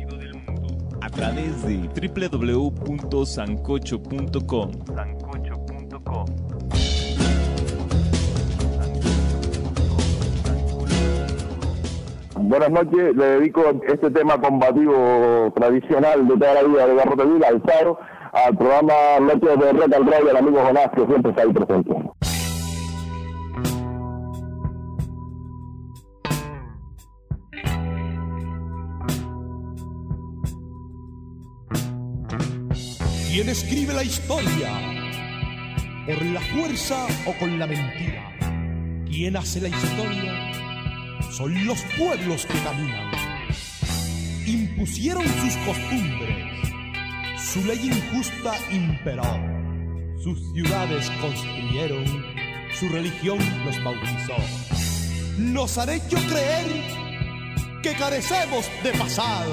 A través de www.sancocho.com. Buenas noches, le dedico este tema combativo tradicional de toda la vida de Garrote Vila, al Faro, al programa Noches de Rock and Roll del amigo Jonás, que siempre está ahí presente. ¿Quién escribe la historia? ¿Por la fuerza o con la mentira? ¿Quién hace la historia? Son los pueblos que caminan. Impusieron sus costumbres, su ley injusta imperó, sus ciudades construyeron, su religión los bautizó. Nos han hecho creer que carecemos de pasado.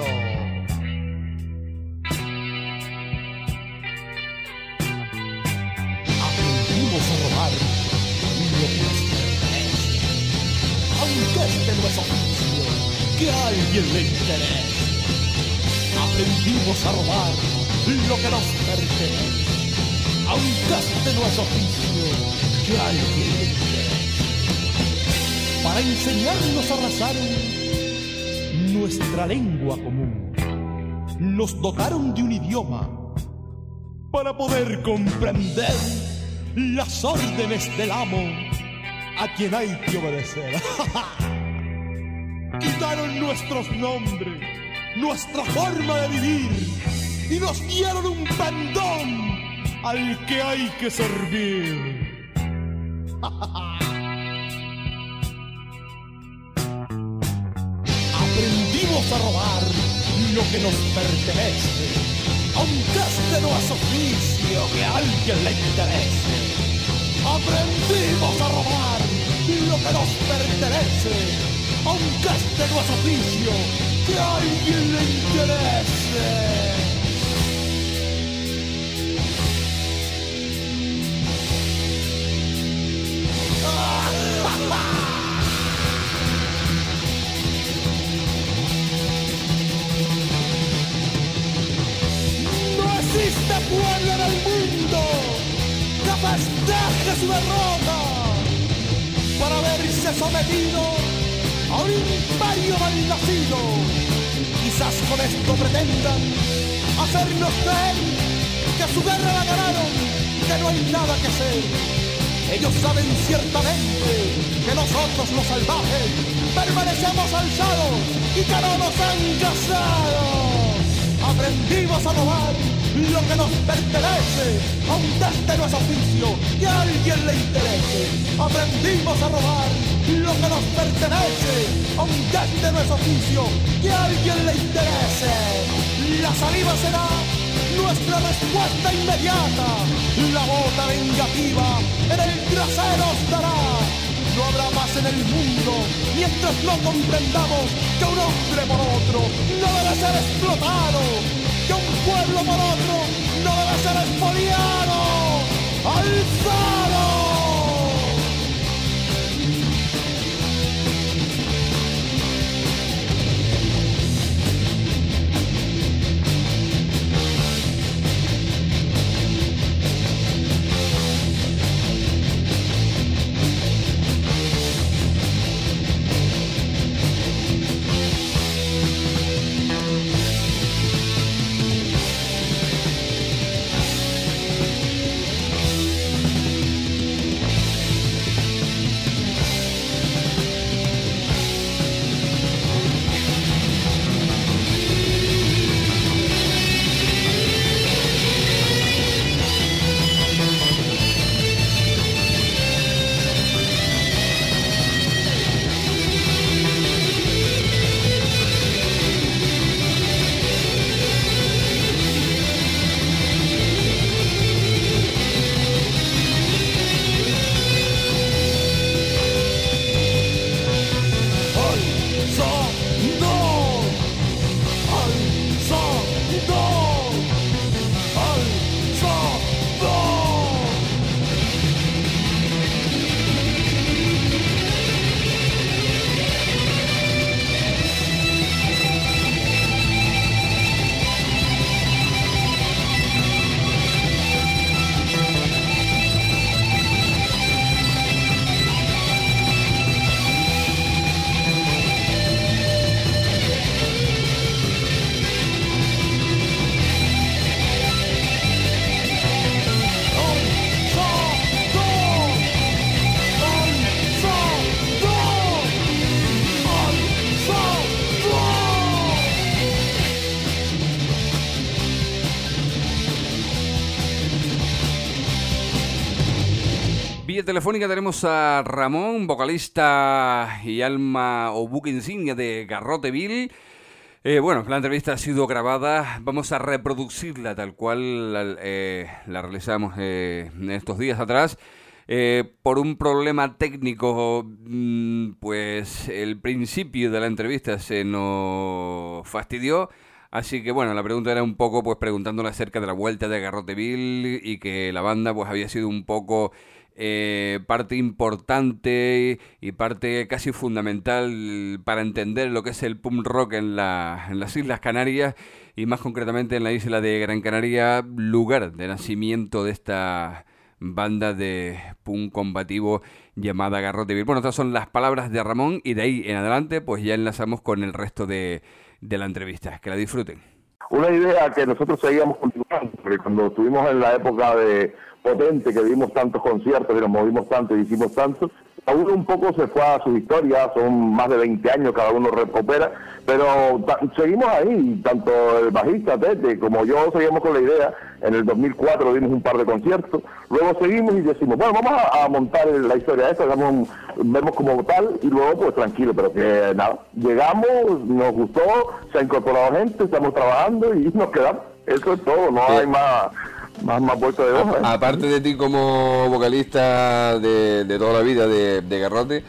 Aprendimos a robar lo que nos pertenece, aunque este no es oficio que a alguien le interese. Aprendimos a robar lo que nos pertenece, aunque este no es oficio que a alguien le interese. Para enseñarnos arrasaron nuestra lengua común, nos dotaron de un idioma para poder comprender las órdenes del amo a quien hay que obedecer. Quitaron nuestros nombres, nuestra forma de vivir, y nos dieron un pendón al que hay que servir. Aprendimos a robar lo que nos pertenece, aunque este no es oficio que a alguien le interese. Aprendimos a robar lo que nos pertenece, aunque este no es oficio que a alguien le interese. No existe pueblo en el mundo que festeje su derrota para verse sometido a un imperio mal nacido. Quizás con esto pretendan hacernos creer que su guerra la ganaron, que no hay nada que hacer. Ellos saben ciertamente que nosotros los salvajes permanecemos alzados y que no nos han casado. Aprendimos a robar lo que nos pertenece, aunque este no es oficio que a alguien le interese. Aprendimos a robar lo que nos pertenece, aunque este no es oficio que a alguien le interese. La saliva será nuestra respuesta inmediata, la bota vengativa en el trasero os dará. No habrá más en el mundo mientras no comprendamos que un hombre por otro no debe ser explotado, que un pueblo por otro no debe ser expoliado. ¡Al Faro! Vía telefónica tenemos a Ramón, vocalista y alma o buque insignia de Garroteville. Bueno, la entrevista ha sido grabada, vamos a reproducirla tal cual la realizamos estos días atrás. Por un problema técnico, pues el principio de la entrevista se nos fastidió. Así que bueno, la pregunta era un poco pues preguntándole acerca de la vuelta de Garroteville y que la banda pues había sido un poco parte importante y parte casi fundamental para entender lo que es el punk rock en las Islas Canarias y más concretamente en la isla de Gran Canaria, lugar de nacimiento de esta banda de punk combativo llamada Garroteville. Bueno, estas son las palabras de Ramón y de ahí en adelante pues ya enlazamos con el resto de la entrevista. Que la disfruten. Una idea que nosotros seguíamos continuando, porque cuando estuvimos en la época de potente, que dimos tantos conciertos y nos movimos tanto y hicimos tanto, cada uno un poco se fue a sus historias, son más de 20 años, cada uno recupera, pero seguimos ahí, tanto el bajista Tete como yo seguimos con la idea. En el 2004 dimos un par de conciertos, luego seguimos y decimos, bueno, vamos a montar la historia esta, vemos como tal y luego pues tranquilo, pero que nada, llegamos, nos gustó, se ha incorporado gente, estamos trabajando y nos quedamos, eso es todo, no hay más vuelta de hoja. Aparte de ti como vocalista de toda la vida de Garrote,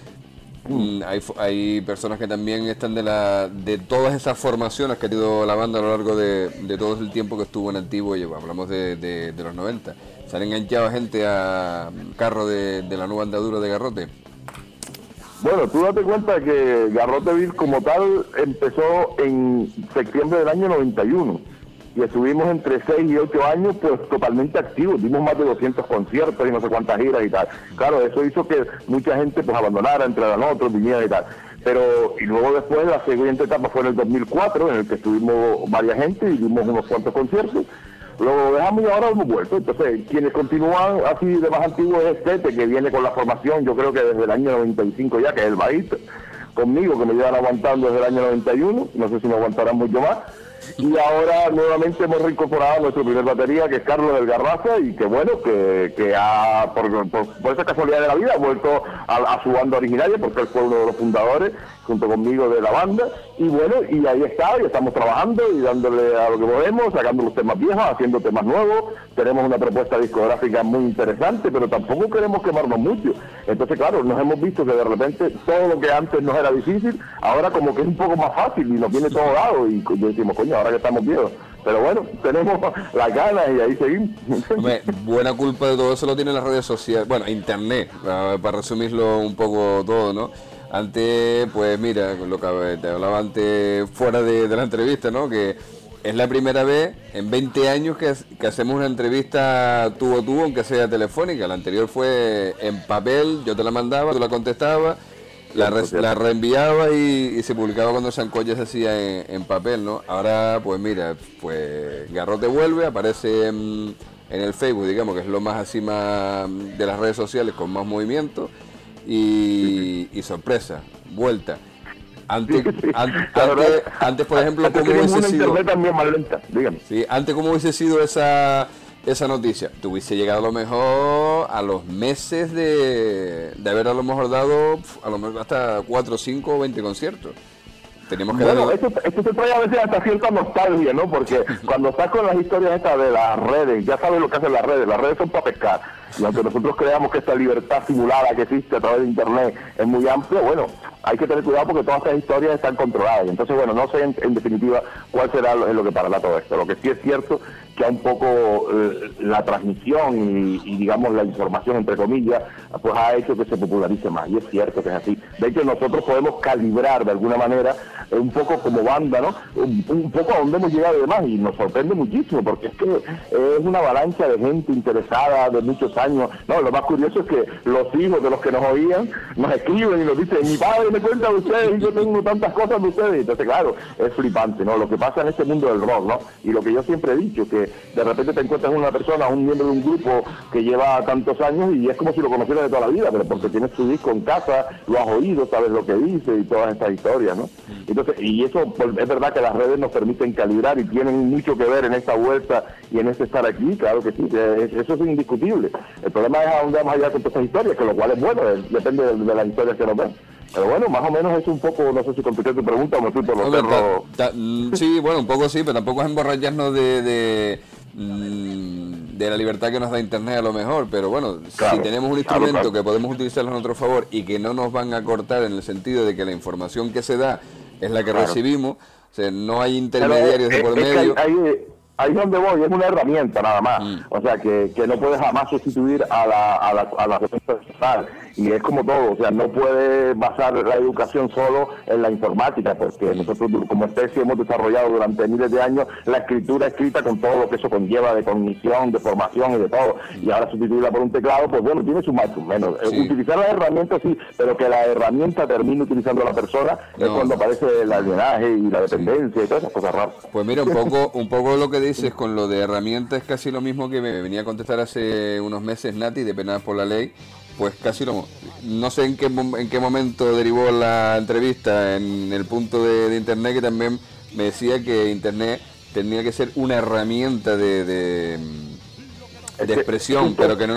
hay personas que también están de todas esas formaciones que ha tenido la banda a lo largo de todo el tiempo que estuvo en activo. Y hablamos de los 90. ¿Se han enganchado gente a carro de la nueva andadura de Garrote? Bueno, tú date cuenta que Garroteville como tal empezó en septiembre del año 91 y estuvimos entre 6 y 8 años pues totalmente activos, dimos más de 200 conciertos y no sé cuántas giras y tal. Claro, eso hizo que mucha gente pues abandonara, entraran otros, vinieran y tal. Pero, y luego después la siguiente etapa fue en el 2004, en el que estuvimos varias gente y dimos unos cuantos conciertos. Luego dejamos y ahora hemos vuelto. Entonces, quienes continúan así de más antiguos es Tete, que viene con la formación, yo creo que desde el año 95 ya, que es el bajista, conmigo, que me llevan aguantando desde el año 91, no sé si me aguantarán mucho más. Y ahora nuevamente hemos reincorporado a nuestro primer batería, que es Carlos del Garraza, y que bueno, que ha, por esa casualidad de la vida, ha vuelto a su banda originaria, porque él fue uno de los fundadores, junto conmigo, de la banda, y bueno, y ahí está, y estamos trabajando y dándole a lo que podemos, sacando los temas viejos, haciendo temas nuevos. Tenemos una propuesta discográfica muy interesante, pero tampoco queremos quemarnos mucho. Entonces, claro, nos hemos visto que de repente todo lo que antes nos era difícil, ahora como que es un poco más fácil y nos viene todo dado, y decimos, coño, ahora que estamos viejos. Pero bueno, tenemos las ganas y ahí seguimos. Hombre, buena culpa de todo eso lo tienen las redes sociales, bueno, internet, para resumirlo un poco todo, ¿no? Antes, pues mira, lo que te hablaba antes fuera de la entrevista, ¿no? Que es la primera vez en 20 años que hacemos una entrevista tubo a tubo, aunque sea telefónica. La anterior fue en papel, yo te la mandaba, tú la contestabas, la reenviaba y se publicaba cuando Sancoya se hacía en papel, ¿no? Ahora, pues mira, pues Garrote vuelve, aparece en el Facebook, digamos, que es lo más así más de las redes sociales con más movimiento. Y sorpresa, vuelta. Antes, por ejemplo, ¿cómo hubiese sido? También más lenta, dígame. Sí, antes, ¿cómo hubiese sido esa noticia? Te hubiese llegado a lo mejor a los meses de haber a lo mejor dado a lo mejor hasta 4, 5 o 20 conciertos. Tenemos que bueno, esto se trae a veces hasta cierta nostalgia, ¿no? Porque cuando estás con las historias estas de las redes, ya sabes lo que hacen las redes son para pescar. Y aunque nosotros creamos que esta libertad simulada que existe a través de internet es muy amplia, bueno, hay que tener cuidado porque todas estas historias están controladas. Y entonces, bueno, no sé en definitiva cuál será lo que parará todo esto. Lo que sí es cierto que un poco la transmisión y digamos la información, entre comillas, pues ha hecho que se popularice más. Y es cierto que es así. De hecho, nosotros podemos calibrar de alguna manera un poco como banda, ¿no? Un poco a donde hemos llegado y demás. Y nos sorprende muchísimo porque es que es una avalancha de gente interesada de muchos años. No, lo más curioso es que los hijos de los que nos oían nos escriben y nos dicen, mi padre me cuenta de ustedes y yo tengo tantas cosas de ustedes. Entonces, claro, es flipante, ¿no? Lo que pasa en este mundo del rock, ¿no? Y lo que yo siempre he dicho, que de repente te encuentras una persona, un miembro de un grupo que lleva tantos años y es como si lo conocieras de toda la vida, pero porque tienes tu disco en casa, lo has oído, sabes lo que dice y todas estas historias, ¿no? Entonces, y eso pues, es verdad que las redes nos permiten calibrar y tienen mucho que ver en esta vuelta y en este estar aquí, claro que sí, eso es indiscutible. El problema es a dónde vamos a llegar con todas esas historias, que lo cual es bueno, depende de las historias que nos ven. Pero bueno, más o menos es un poco, no sé si contesté tu pregunta o me fui por los cerros. Sí, bueno, un poco sí, pero tampoco es emborracharnos de la libertad que nos da Internet a lo mejor, pero bueno, Claro, si tenemos un instrumento claro. que podemos utilizarlo a nuestro favor y que no nos van a cortar en el sentido de que la información que se da es la que Claro. recibimos, o sea, no hay intermediarios de por que medio. ahí es donde voy, es una herramienta nada más. O sea, que no puede jamás sustituir a la defensa personal. Y es como todo, o sea, no puede basar la educación solo en la informática, porque nosotros como especie hemos desarrollado durante miles de años la escritura escrita con todo lo que eso conlleva de cognición, de formación y de todo. Y ahora sustituirla por un teclado, pues bueno, tiene su más o menos. Sí. Utilizar las herramientas sí, pero que la herramienta termine utilizando a la persona es cuando aparece el alienaje y la dependencia y todas esas cosas raras. Pues mira, un poco lo que dices con lo de herramientas es casi lo mismo que me venía a contestar hace unos meses Nati de Penadas por la Ley. Pues casi no sé en qué momento derivó la entrevista en el punto de Internet, que también me decía que Internet tenía que ser una herramienta de expresión, pero que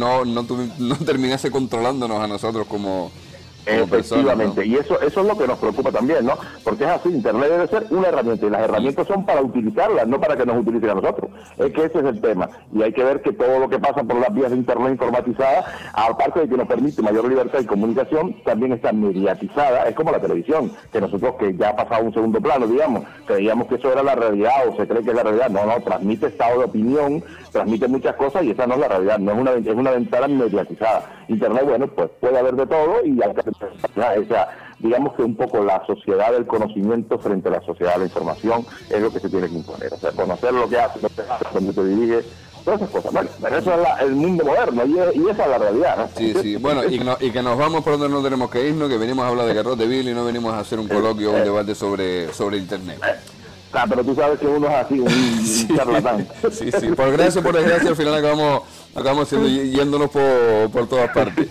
no terminase controlándonos a nosotros como Efectivamente, personas, ¿no? y eso es lo que nos preocupa también, ¿no? Porque es así, Internet debe ser una herramienta y las herramientas son para utilizarlas, no para que nos utilicen a nosotros. Es que ese es el tema y hay que ver que todo lo que pasa por las vías de Internet informatizadas, aparte de que nos permite mayor libertad y comunicación, también está mediatizada, es como la televisión, que nosotros que ya ha pasado a un segundo plano, digamos, creíamos que eso era la realidad o se cree que es la realidad, no, transmite estado de opinión, transmite muchas cosas y esa no es la realidad, no es una ventana mediatizada. Internet, bueno, pues puede haber de todo y hay que o sea, digamos que un poco la sociedad del conocimiento frente a la sociedad de la información es lo que se tiene que imponer, o sea, conocer lo que hace, dónde te diriges, todas esas cosas. Bueno, pero eso es el mundo moderno y esa es la realidad, ¿no? Sí, bueno, y que nos vamos por donde no tenemos que irnos, que venimos a hablar de Garrote Bill y no venimos a hacer un coloquio o un debate sobre Internet. Pero tú sabes que uno es así, un charlatán. Sí, por gracia o por desgracia al final acabamos yéndonos por todas partes.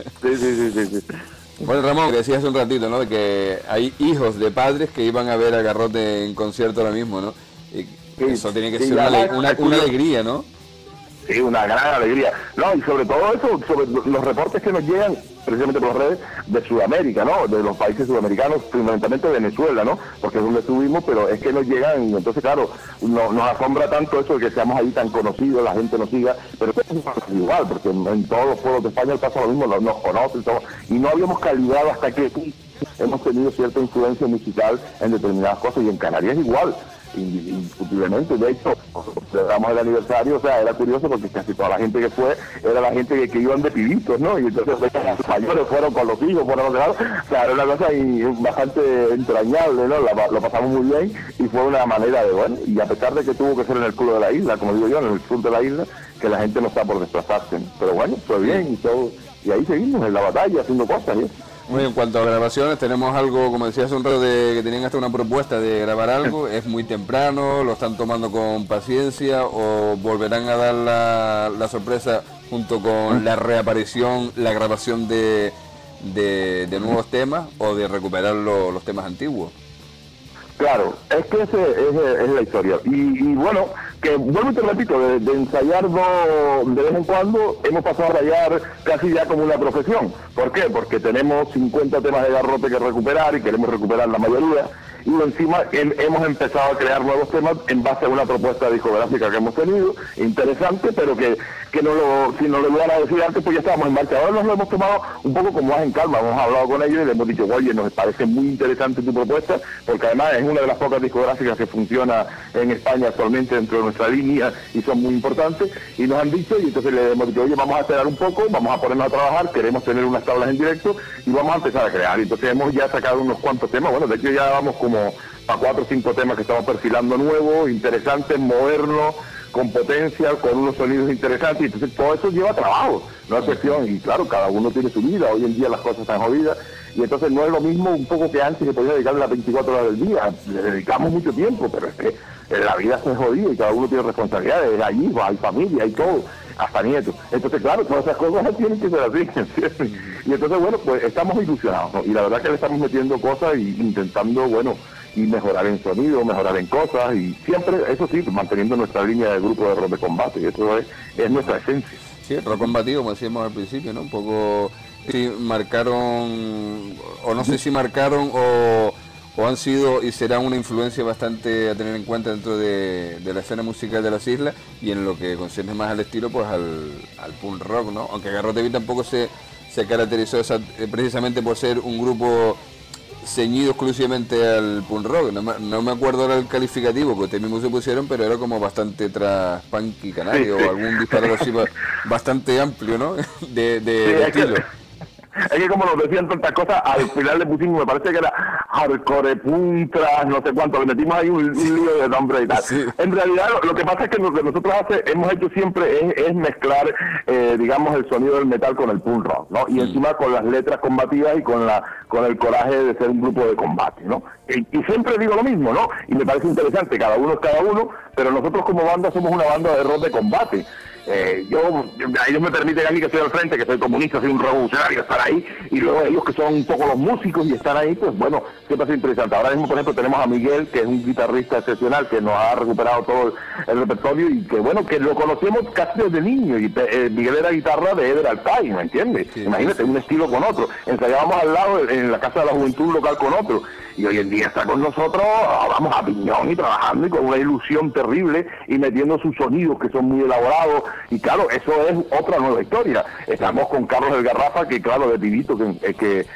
Sí. Bueno, Ramón, que decías hace un ratito, ¿no? De que hay hijos de padres que iban a ver a Garrote en concierto ahora mismo, ¿no? Y eso tiene que ser una alegría, ¿no? Sí, una gran alegría. No, y sobre todo eso, sobre los reportes que nos llegan precisamente por las redes de Sudamérica, ¿no? De los países sudamericanos, fundamentalmente Venezuela, ¿no? Porque es donde estuvimos, pero es que nos llegan, y entonces claro, nos asombra tanto eso de que seamos ahí tan conocidos, la gente nos siga, pero es igual, porque en todos los pueblos de España pasa lo mismo, nos conocen, y no habíamos calidad hasta que hemos tenido cierta influencia musical en determinadas cosas, y en Canarias igual. Indiscutiblemente, de hecho, celebramos el aniversario, o sea, era curioso porque casi toda la gente que fue era la gente que iban de pibitos, ¿no? Y entonces los mayores fueron con los hijos, fueron los hijos, o sea, era una cosa bastante entrañable, ¿no? Lo pasamos muy bien y fue una manera de, bueno, y a pesar de que tuvo que ser en el culo de la isla, como digo yo, en el sur de la isla, que la gente no está por desplazarse, ¿no? Pero bueno, fue bien y todo, y ahí seguimos en la batalla haciendo cosas, ¿sí? Muy bien, en cuanto a grabaciones, tenemos algo, como decías hace un rato, que tenían hasta una propuesta de grabar algo. ¿Es muy temprano? ¿Lo están tomando con paciencia? ¿O volverán a dar la sorpresa junto con la reaparición, la grabación de nuevos temas o de recuperar los temas antiguos? Claro, es que es la historia. Y bueno, que vuelvo y te repito, de ensayarlo de vez en cuando, hemos pasado a ensayar casi ya como una profesión. ¿Por qué? Porque tenemos 50 temas de Garrote que recuperar y queremos recuperar la mayoría. Y encima hemos empezado a crear nuevos temas en base a una propuesta discográfica que hemos tenido, interesante, pero que si nos lo iban a decir antes, pues ya estábamos en marcha. Ahora nos lo hemos tomado un poco como más en calma, hemos hablado con ellos y les hemos dicho, oye, nos parece muy interesante tu propuesta, porque además es una de las pocas discográficas que funciona en España actualmente dentro de nuestra línea y son muy importantes, y nos han dicho, y entonces les hemos dicho, oye, vamos a esperar un poco, vamos a ponernos a trabajar, queremos tener unas tablas en directo y vamos a empezar a crear. Y entonces hemos ya sacado unos cuantos temas, bueno, de hecho ya vamos como a 4 o 5 temas que estamos perfilando nuevos, interesantes, modernos, con potencia, con unos sonidos interesantes, y entonces todo eso lleva trabajo, no es cuestión, y claro, cada uno tiene su vida, hoy en día las cosas están jodidas, y entonces no es lo mismo un poco que antes que podía dedicarle las 24 horas del día, le dedicamos mucho tiempo, pero es que la vida se jodida y cada uno tiene responsabilidades, hay hijos, hay familia, hay todo, hasta nietos, entonces claro, todas esas cosas tienen que ser así, ¿entiendes? Y entonces bueno, pues estamos ilusionados, ¿no? Y la verdad que le estamos metiendo cosas e intentando, bueno, y mejorar en sonido, mejorar en cosas, y siempre, eso sí, manteniendo nuestra línea de grupo de rock de combate, y eso es nuestra esencia. Sí, rock combativo, como decíamos al principio, ¿no? Un poco, sí, marcaron, o no sé si marcaron o han sido y serán una influencia bastante a tener en cuenta dentro de la escena musical de las islas, y en lo que concierne más al estilo, pues al punk rock, ¿no? Aunque Garrote Vil tampoco se caracterizó precisamente por ser un grupo ceñido exclusivamente al punk rock. No me acuerdo ahora el calificativo que ustedes mismos se pusieron, pero era como bastante tras punk y canario, o algún disparate así bastante amplio, ¿no? de estilo. Es que como nos decían tantas cosas, al final le pusimos, me parece que era hardcore, puntras, no sé cuánto, le metimos ahí un lío de nombre y tal. Sí. En realidad lo que pasa es que lo que nosotros hemos hecho siempre es mezclar, digamos, el sonido del metal con el punk rock, ¿no? Y encima con las letras combativas y con el coraje de ser un grupo de combate, ¿no? Y siempre digo lo mismo, ¿no? Y me parece interesante, cada uno es cada uno, pero nosotros como banda somos una banda de rock de combate. Ellos me permiten a mí, que estoy al frente, que soy comunista, soy un revolucionario, estar ahí, y luego ellos que son un poco los músicos y están ahí, pues bueno, siempre es interesante. Ahora mismo, por ejemplo, tenemos a Miguel, que es un guitarrista excepcional, que nos ha recuperado todo el repertorio, y que bueno, que lo conocemos casi desde niño, y Miguel era guitarra de Eder Altai, ¿me entiendes? Sí, imagínate, un estilo con otro. Ensayábamos al lado, en la Casa de la Juventud local, con otro, y hoy en día está con nosotros, vamos a piñón y trabajando, y con una ilusión terrible, y metiendo sus sonidos que son muy elaborados. Y claro, eso es otra nueva historia. Estamos con Carlos El Garrafa, que claro, de pibito, que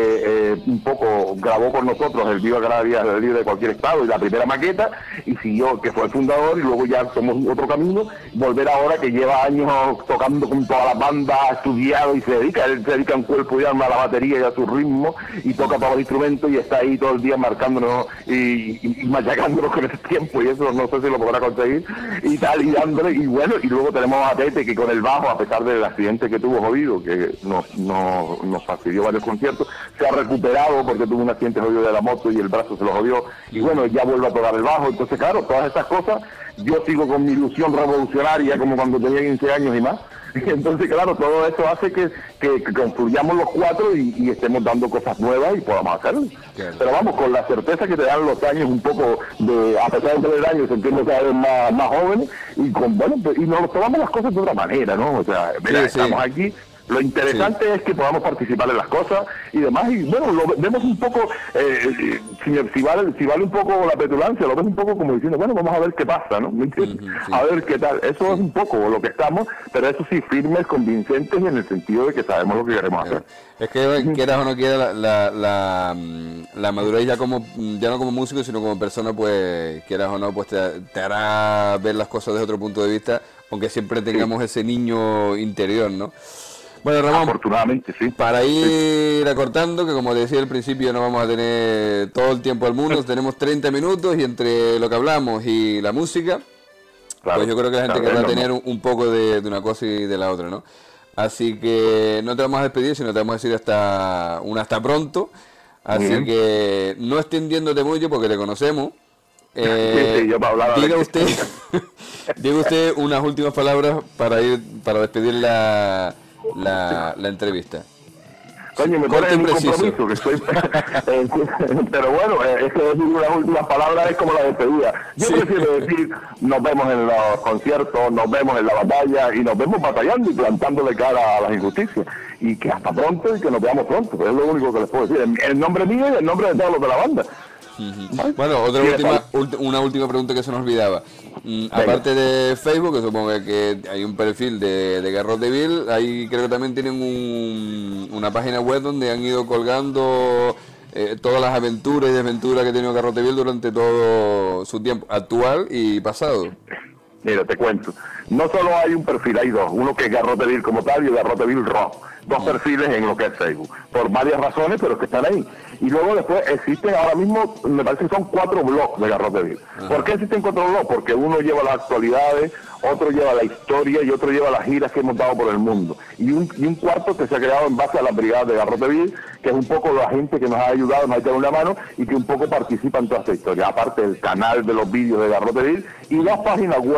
un poco grabó con nosotros el Viva Canarias Libre de Cualquier Estado y la primera maqueta, y siguió, que fue el fundador, y luego ya somos otro camino. Volver ahora, que lleva años tocando con toda la banda, ha estudiado y él se dedica en cuerpo y alma a la batería y a su ritmo, y toca todos los instrumentos, y está ahí todo el día marcándonos y machacándonos con ese tiempo, y eso no sé si lo podrá conseguir, y tal, y dándole, y bueno, y luego tenemos a Tete, que con el bajo, a pesar del accidente que tuvo jodido, que nos fastidió varios conciertos, se ha recuperado porque tuvo un accidente jodido de la moto y el brazo se lo jodió, y bueno, ya vuelve a tocar el bajo. Entonces claro, todas estas cosas, yo sigo con mi ilusión revolucionaria como cuando tenía 15 años y más. Entonces claro, todo esto hace que construyamos los cuatro y estemos dando cosas nuevas y podamos hacerlo. Claro. Pero vamos, con la certeza que te dan los años, un poco de, a pesar de tener años, sentirnos cada vez más jóvenes, y con bueno, y nos tomamos las cosas de otra manera, ¿no? O sea, mira, estamos aquí. Lo interesante es que podamos participar en las cosas y demás, y bueno, lo vemos un poco, si vale un poco la petulancia, lo ves un poco como diciendo, bueno, vamos a ver qué pasa, ¿no? ¿Me entiendes? A ver qué tal. Eso es un poco lo que estamos, pero eso sí, firmes, convincentes, en el sentido de que sabemos lo que queremos hacer. Es que quieras o no quieras, la madurez ya no como músico, sino como persona, pues quieras o no, pues te hará ver las cosas desde otro punto de vista, aunque siempre tengamos ese niño interior, ¿no? Bueno, Ramón, afortunadamente sí. Para ir acortando, que como decía al principio, no vamos a tener todo el tiempo del mundo, tenemos 30 minutos, y entre lo que hablamos y la música, claro, pues yo creo que la gente querrá tener un poco de una cosa y de la otra, ¿no? Así que no te vamos a despedir, sino te vamos a decir hasta pronto. Así que no extendiéndote mucho porque te conocemos. Diga usted unas últimas palabras para despedir la entrevista. Coño, me pones en un compromiso, que estoy... pero bueno, es que decir unas últimas palabras es como la despedida. Yo prefiero decir, nos vemos en los conciertos, nos vemos en la batalla, y nos vemos batallando y plantándole cara a las injusticias. Y que hasta pronto, y que nos veamos pronto. Es lo único que les puedo decir, en nombre mío y en nombre de todos los de la banda. Bueno, una última pregunta que se nos olvidaba. Aparte de Facebook, que supongo que hay un perfil de Garrote Vil, ahí creo que también tienen una página web donde han ido colgando todas las aventuras y desventuras que ha tenido Garrote Vil durante todo su tiempo actual y pasado. Mira, te cuento. No solo hay un perfil, hay dos. Uno que es Garrote Vil como tal y Garrote Vil Rock. Dos perfiles en lo que es Facebook. Por varias razones, pero que están ahí. Y luego después existen ahora mismo, me parece que son 4 blogs de Garrote Vil. ¿Por qué existen 4 blogs? Porque uno lleva las actualidades, otro lleva la historia y otro lleva las giras que hemos dado por el mundo. Y un cuarto que se ha creado en base a la brigada de Garrote Vil, que es un poco la gente que nos ha ayudado, nos ha echado una mano y que un poco participa en toda esta historia. Aparte del canal de los vídeos de Garrote Vil y 2 páginas web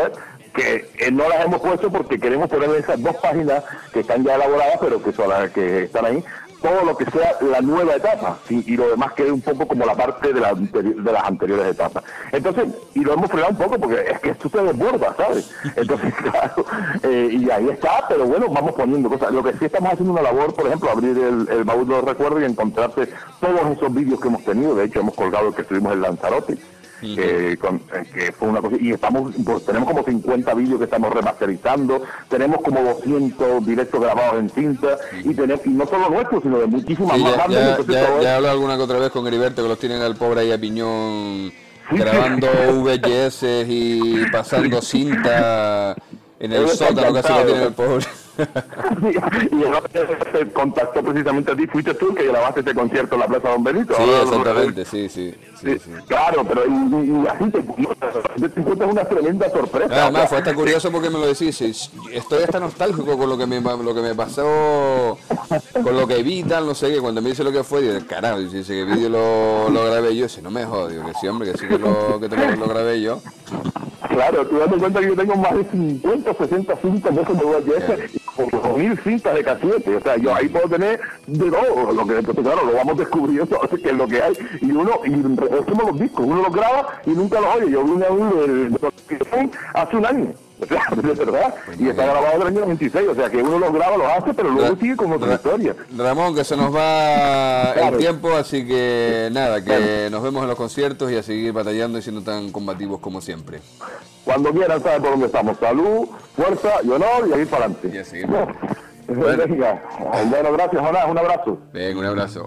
que no las hemos puesto porque queremos poner esas 2 páginas que están ya elaboradas, pero que son las que están ahí, todo lo que sea la nueva etapa, ¿sí? Y lo demás quede un poco como la parte de las anteriores etapas. Entonces, y lo hemos frenado un poco porque es que esto se desborda, ¿sabes? Entonces, claro, y ahí está, pero bueno, vamos poniendo cosas. Lo que sí estamos haciendo una labor, por ejemplo, abrir el baúl de los recuerdos y encontrarse todos esos vídeos que hemos tenido. De hecho, hemos colgado el que estuvimos en Lanzarote, que fue una cosa, y pues, tenemos como 50 vídeos que estamos remasterizando, tenemos como 200 directos grabados en cinta, y no solo nuestros, sino de muchísimas más bandas. Ya hablé alguna que otra vez con Heriberto, que los tienen al pobre ahí a piñón, grabando VHS y pasando cinta en el sótano, casi lo tienen el pobre. Y el contactó precisamente a ti, fuiste tú que grabaste este concierto en la Plaza Don Benito. Sí, exactamente, sí. Claro, pero y así te encuentras una tremenda sorpresa. Además, fue hasta curioso porque me lo decís, estoy hasta nostálgico con lo que me pasó, con lo que vi y tal, no sé qué. Cuando me dice lo que fue, digo, carajo, dice que vídeo lo grabé yo, si no me jodio, que sí, hombre, que sí que lo grabé yo. Claro, tú date cuenta que yo tengo más de 50 o 60 cintas de esos de VHS y como 1000 cintas de casete. O sea, yo ahí puedo tener de todo. Entonces, claro, lo vamos descubriendo, que es lo que hay. Y es como los discos, uno los graba y nunca los oye. Yo vine a uno hace un año. O sea, de verdad, y está grabado del año 96, o sea que uno los graba, los hace, pero luego sigue con otra historia. Ramón, que se nos va el tiempo, así que nada, que nos vemos en los conciertos y a seguir batallando y siendo tan combativos como siempre. Cuando quieran, saben por dónde estamos. Salud, fuerza y honor, y a ir para adelante. Y a seguir. Bueno. Venga, bueno, gracias, Jonás, un abrazo. Venga, un abrazo.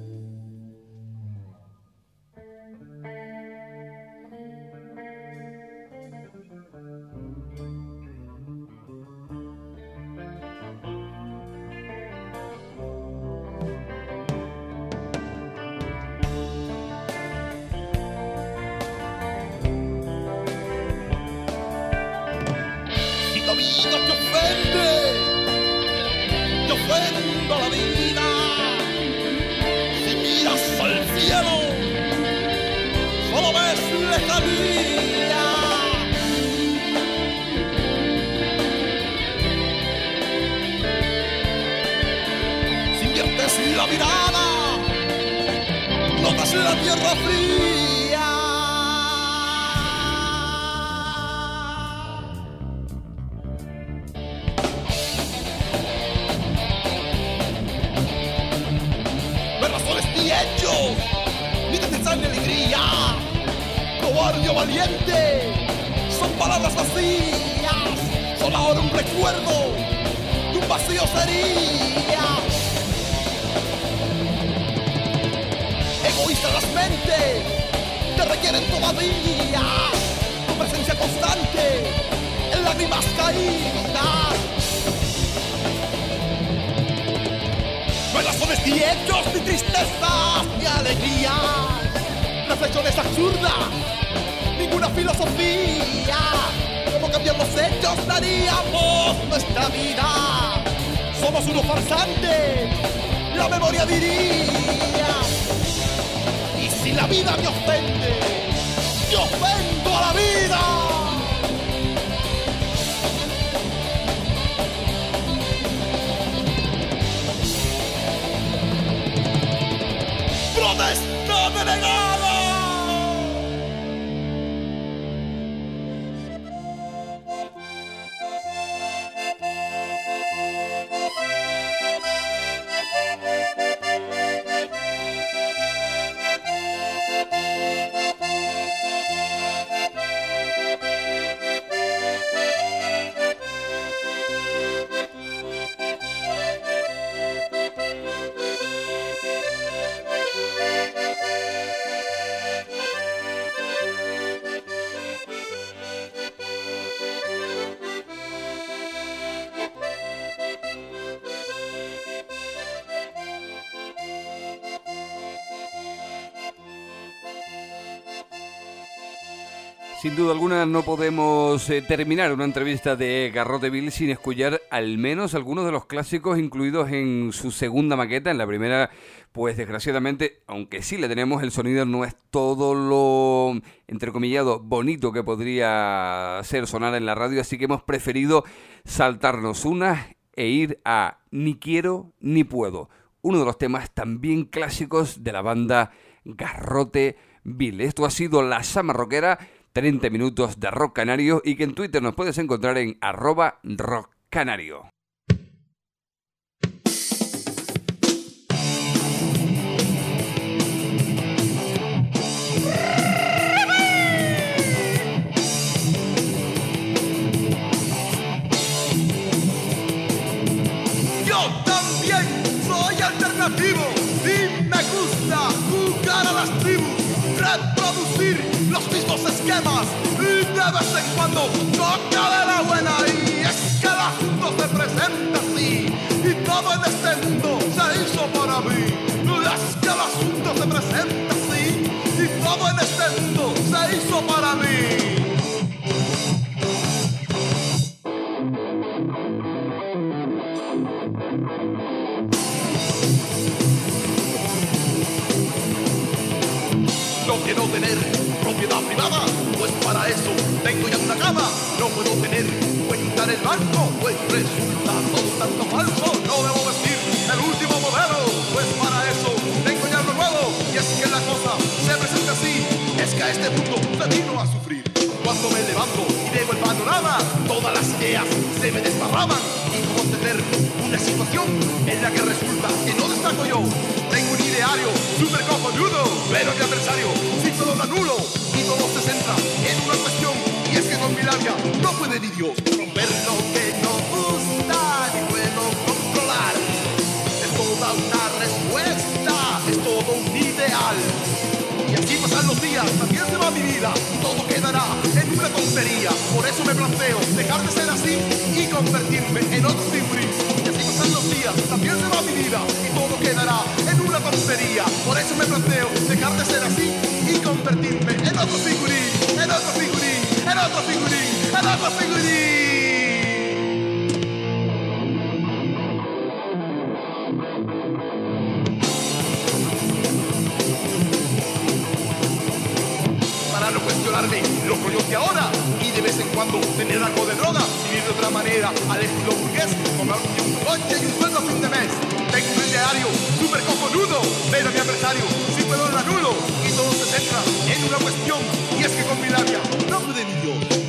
Ofendo la vida. Si miras al cielo, solo ves lejanía. Si inviertes la mirada, notas la tierra fría. Hechos, ni de ni alegría, cobarde o valiente, son palabras vacías, son ahora un recuerdo de un vacío sería. Egoístas las mentes, te requieren todavía tu presencia constante en lágrimas caídas. No hay razones ni hechos, ni tristezas, ni alegrías, reflexiones absurdas, ninguna filosofía. ¿Cómo cambiar los hechos daríamos nuestra vida? Somos unos farsantes, la memoria diría. Y si la vida me ofende, yo ofendo a la vida. ¡Protesta denegada! Sin duda alguna no podemos terminar una entrevista de Garrote Bill sin escuchar al menos algunos de los clásicos incluidos en su segunda maqueta. En la primera, pues desgraciadamente, aunque sí le tenemos, el sonido no es todo lo, entrecomillado, bonito que podría ser sonar en la radio, así que hemos preferido saltarnos una e ir a Ni quiero ni puedo, uno de los temas también clásicos de la banda Garrote Bill. Esto ha sido La Sama Rockera, 30 minutos de rock canario, y que en Twitter nos puedes encontrar en @rockcanario. Yo también soy alternativo y me gusta jugar a las tribus, reproducir los mismos esquemas y de vez en cuando toca de la buena. Y es que el asunto se presenta así y todo en este mundo se hizo para mí. Es que el asunto se presenta así y todo en este mundo se hizo para mí. No quiero tener propiedad privada, pues para eso tengo ya una cama. No puedo tener cuenta en el banco, pues resulta todo tanto falso. No debo vestir el último modelo, pues para eso tengo ya lo nuevo. Y es que la cosa se presenta así, es que a este mundo se vino a sufrir. Cuando me levanto y veo el panorama, todas las ideas se me desparraman. Y cómo tener una situación en la que resulta que no destaco yo. Tengo un ideario súper cojonudo, pero mi adversario sí todo lo anulo. Y todo se centra en una cuestión, y es que con mi labia no puede ni Dios romper lo que no gusta ni puedo controlar. Es toda una respuesta, es todo un ideal. Y así pasan los días, también se va mi vida, todo quedará en una tontería. Por eso me planteo dejar de ser así y convertirme en otro figurín. Y así pasan los días, también se va mi vida y todo quedará en una tontería. Por eso me planteo dejar de ser así y convertirme en otro figurín, en otro figurín, en otro figurín, en otro figurín. Para no cuestionarme los rollos de ahora y de vez en cuando tener algo de droga, vivir de otra manera al estilo burgués, comprarme un coche y un sueldo a fin de mes. Tengo un ideario súper cojonudo, pero mi adversario sí puedo lo anulo. Y todo se centra en una cuestión, y es que con mi labia no pude ni Dios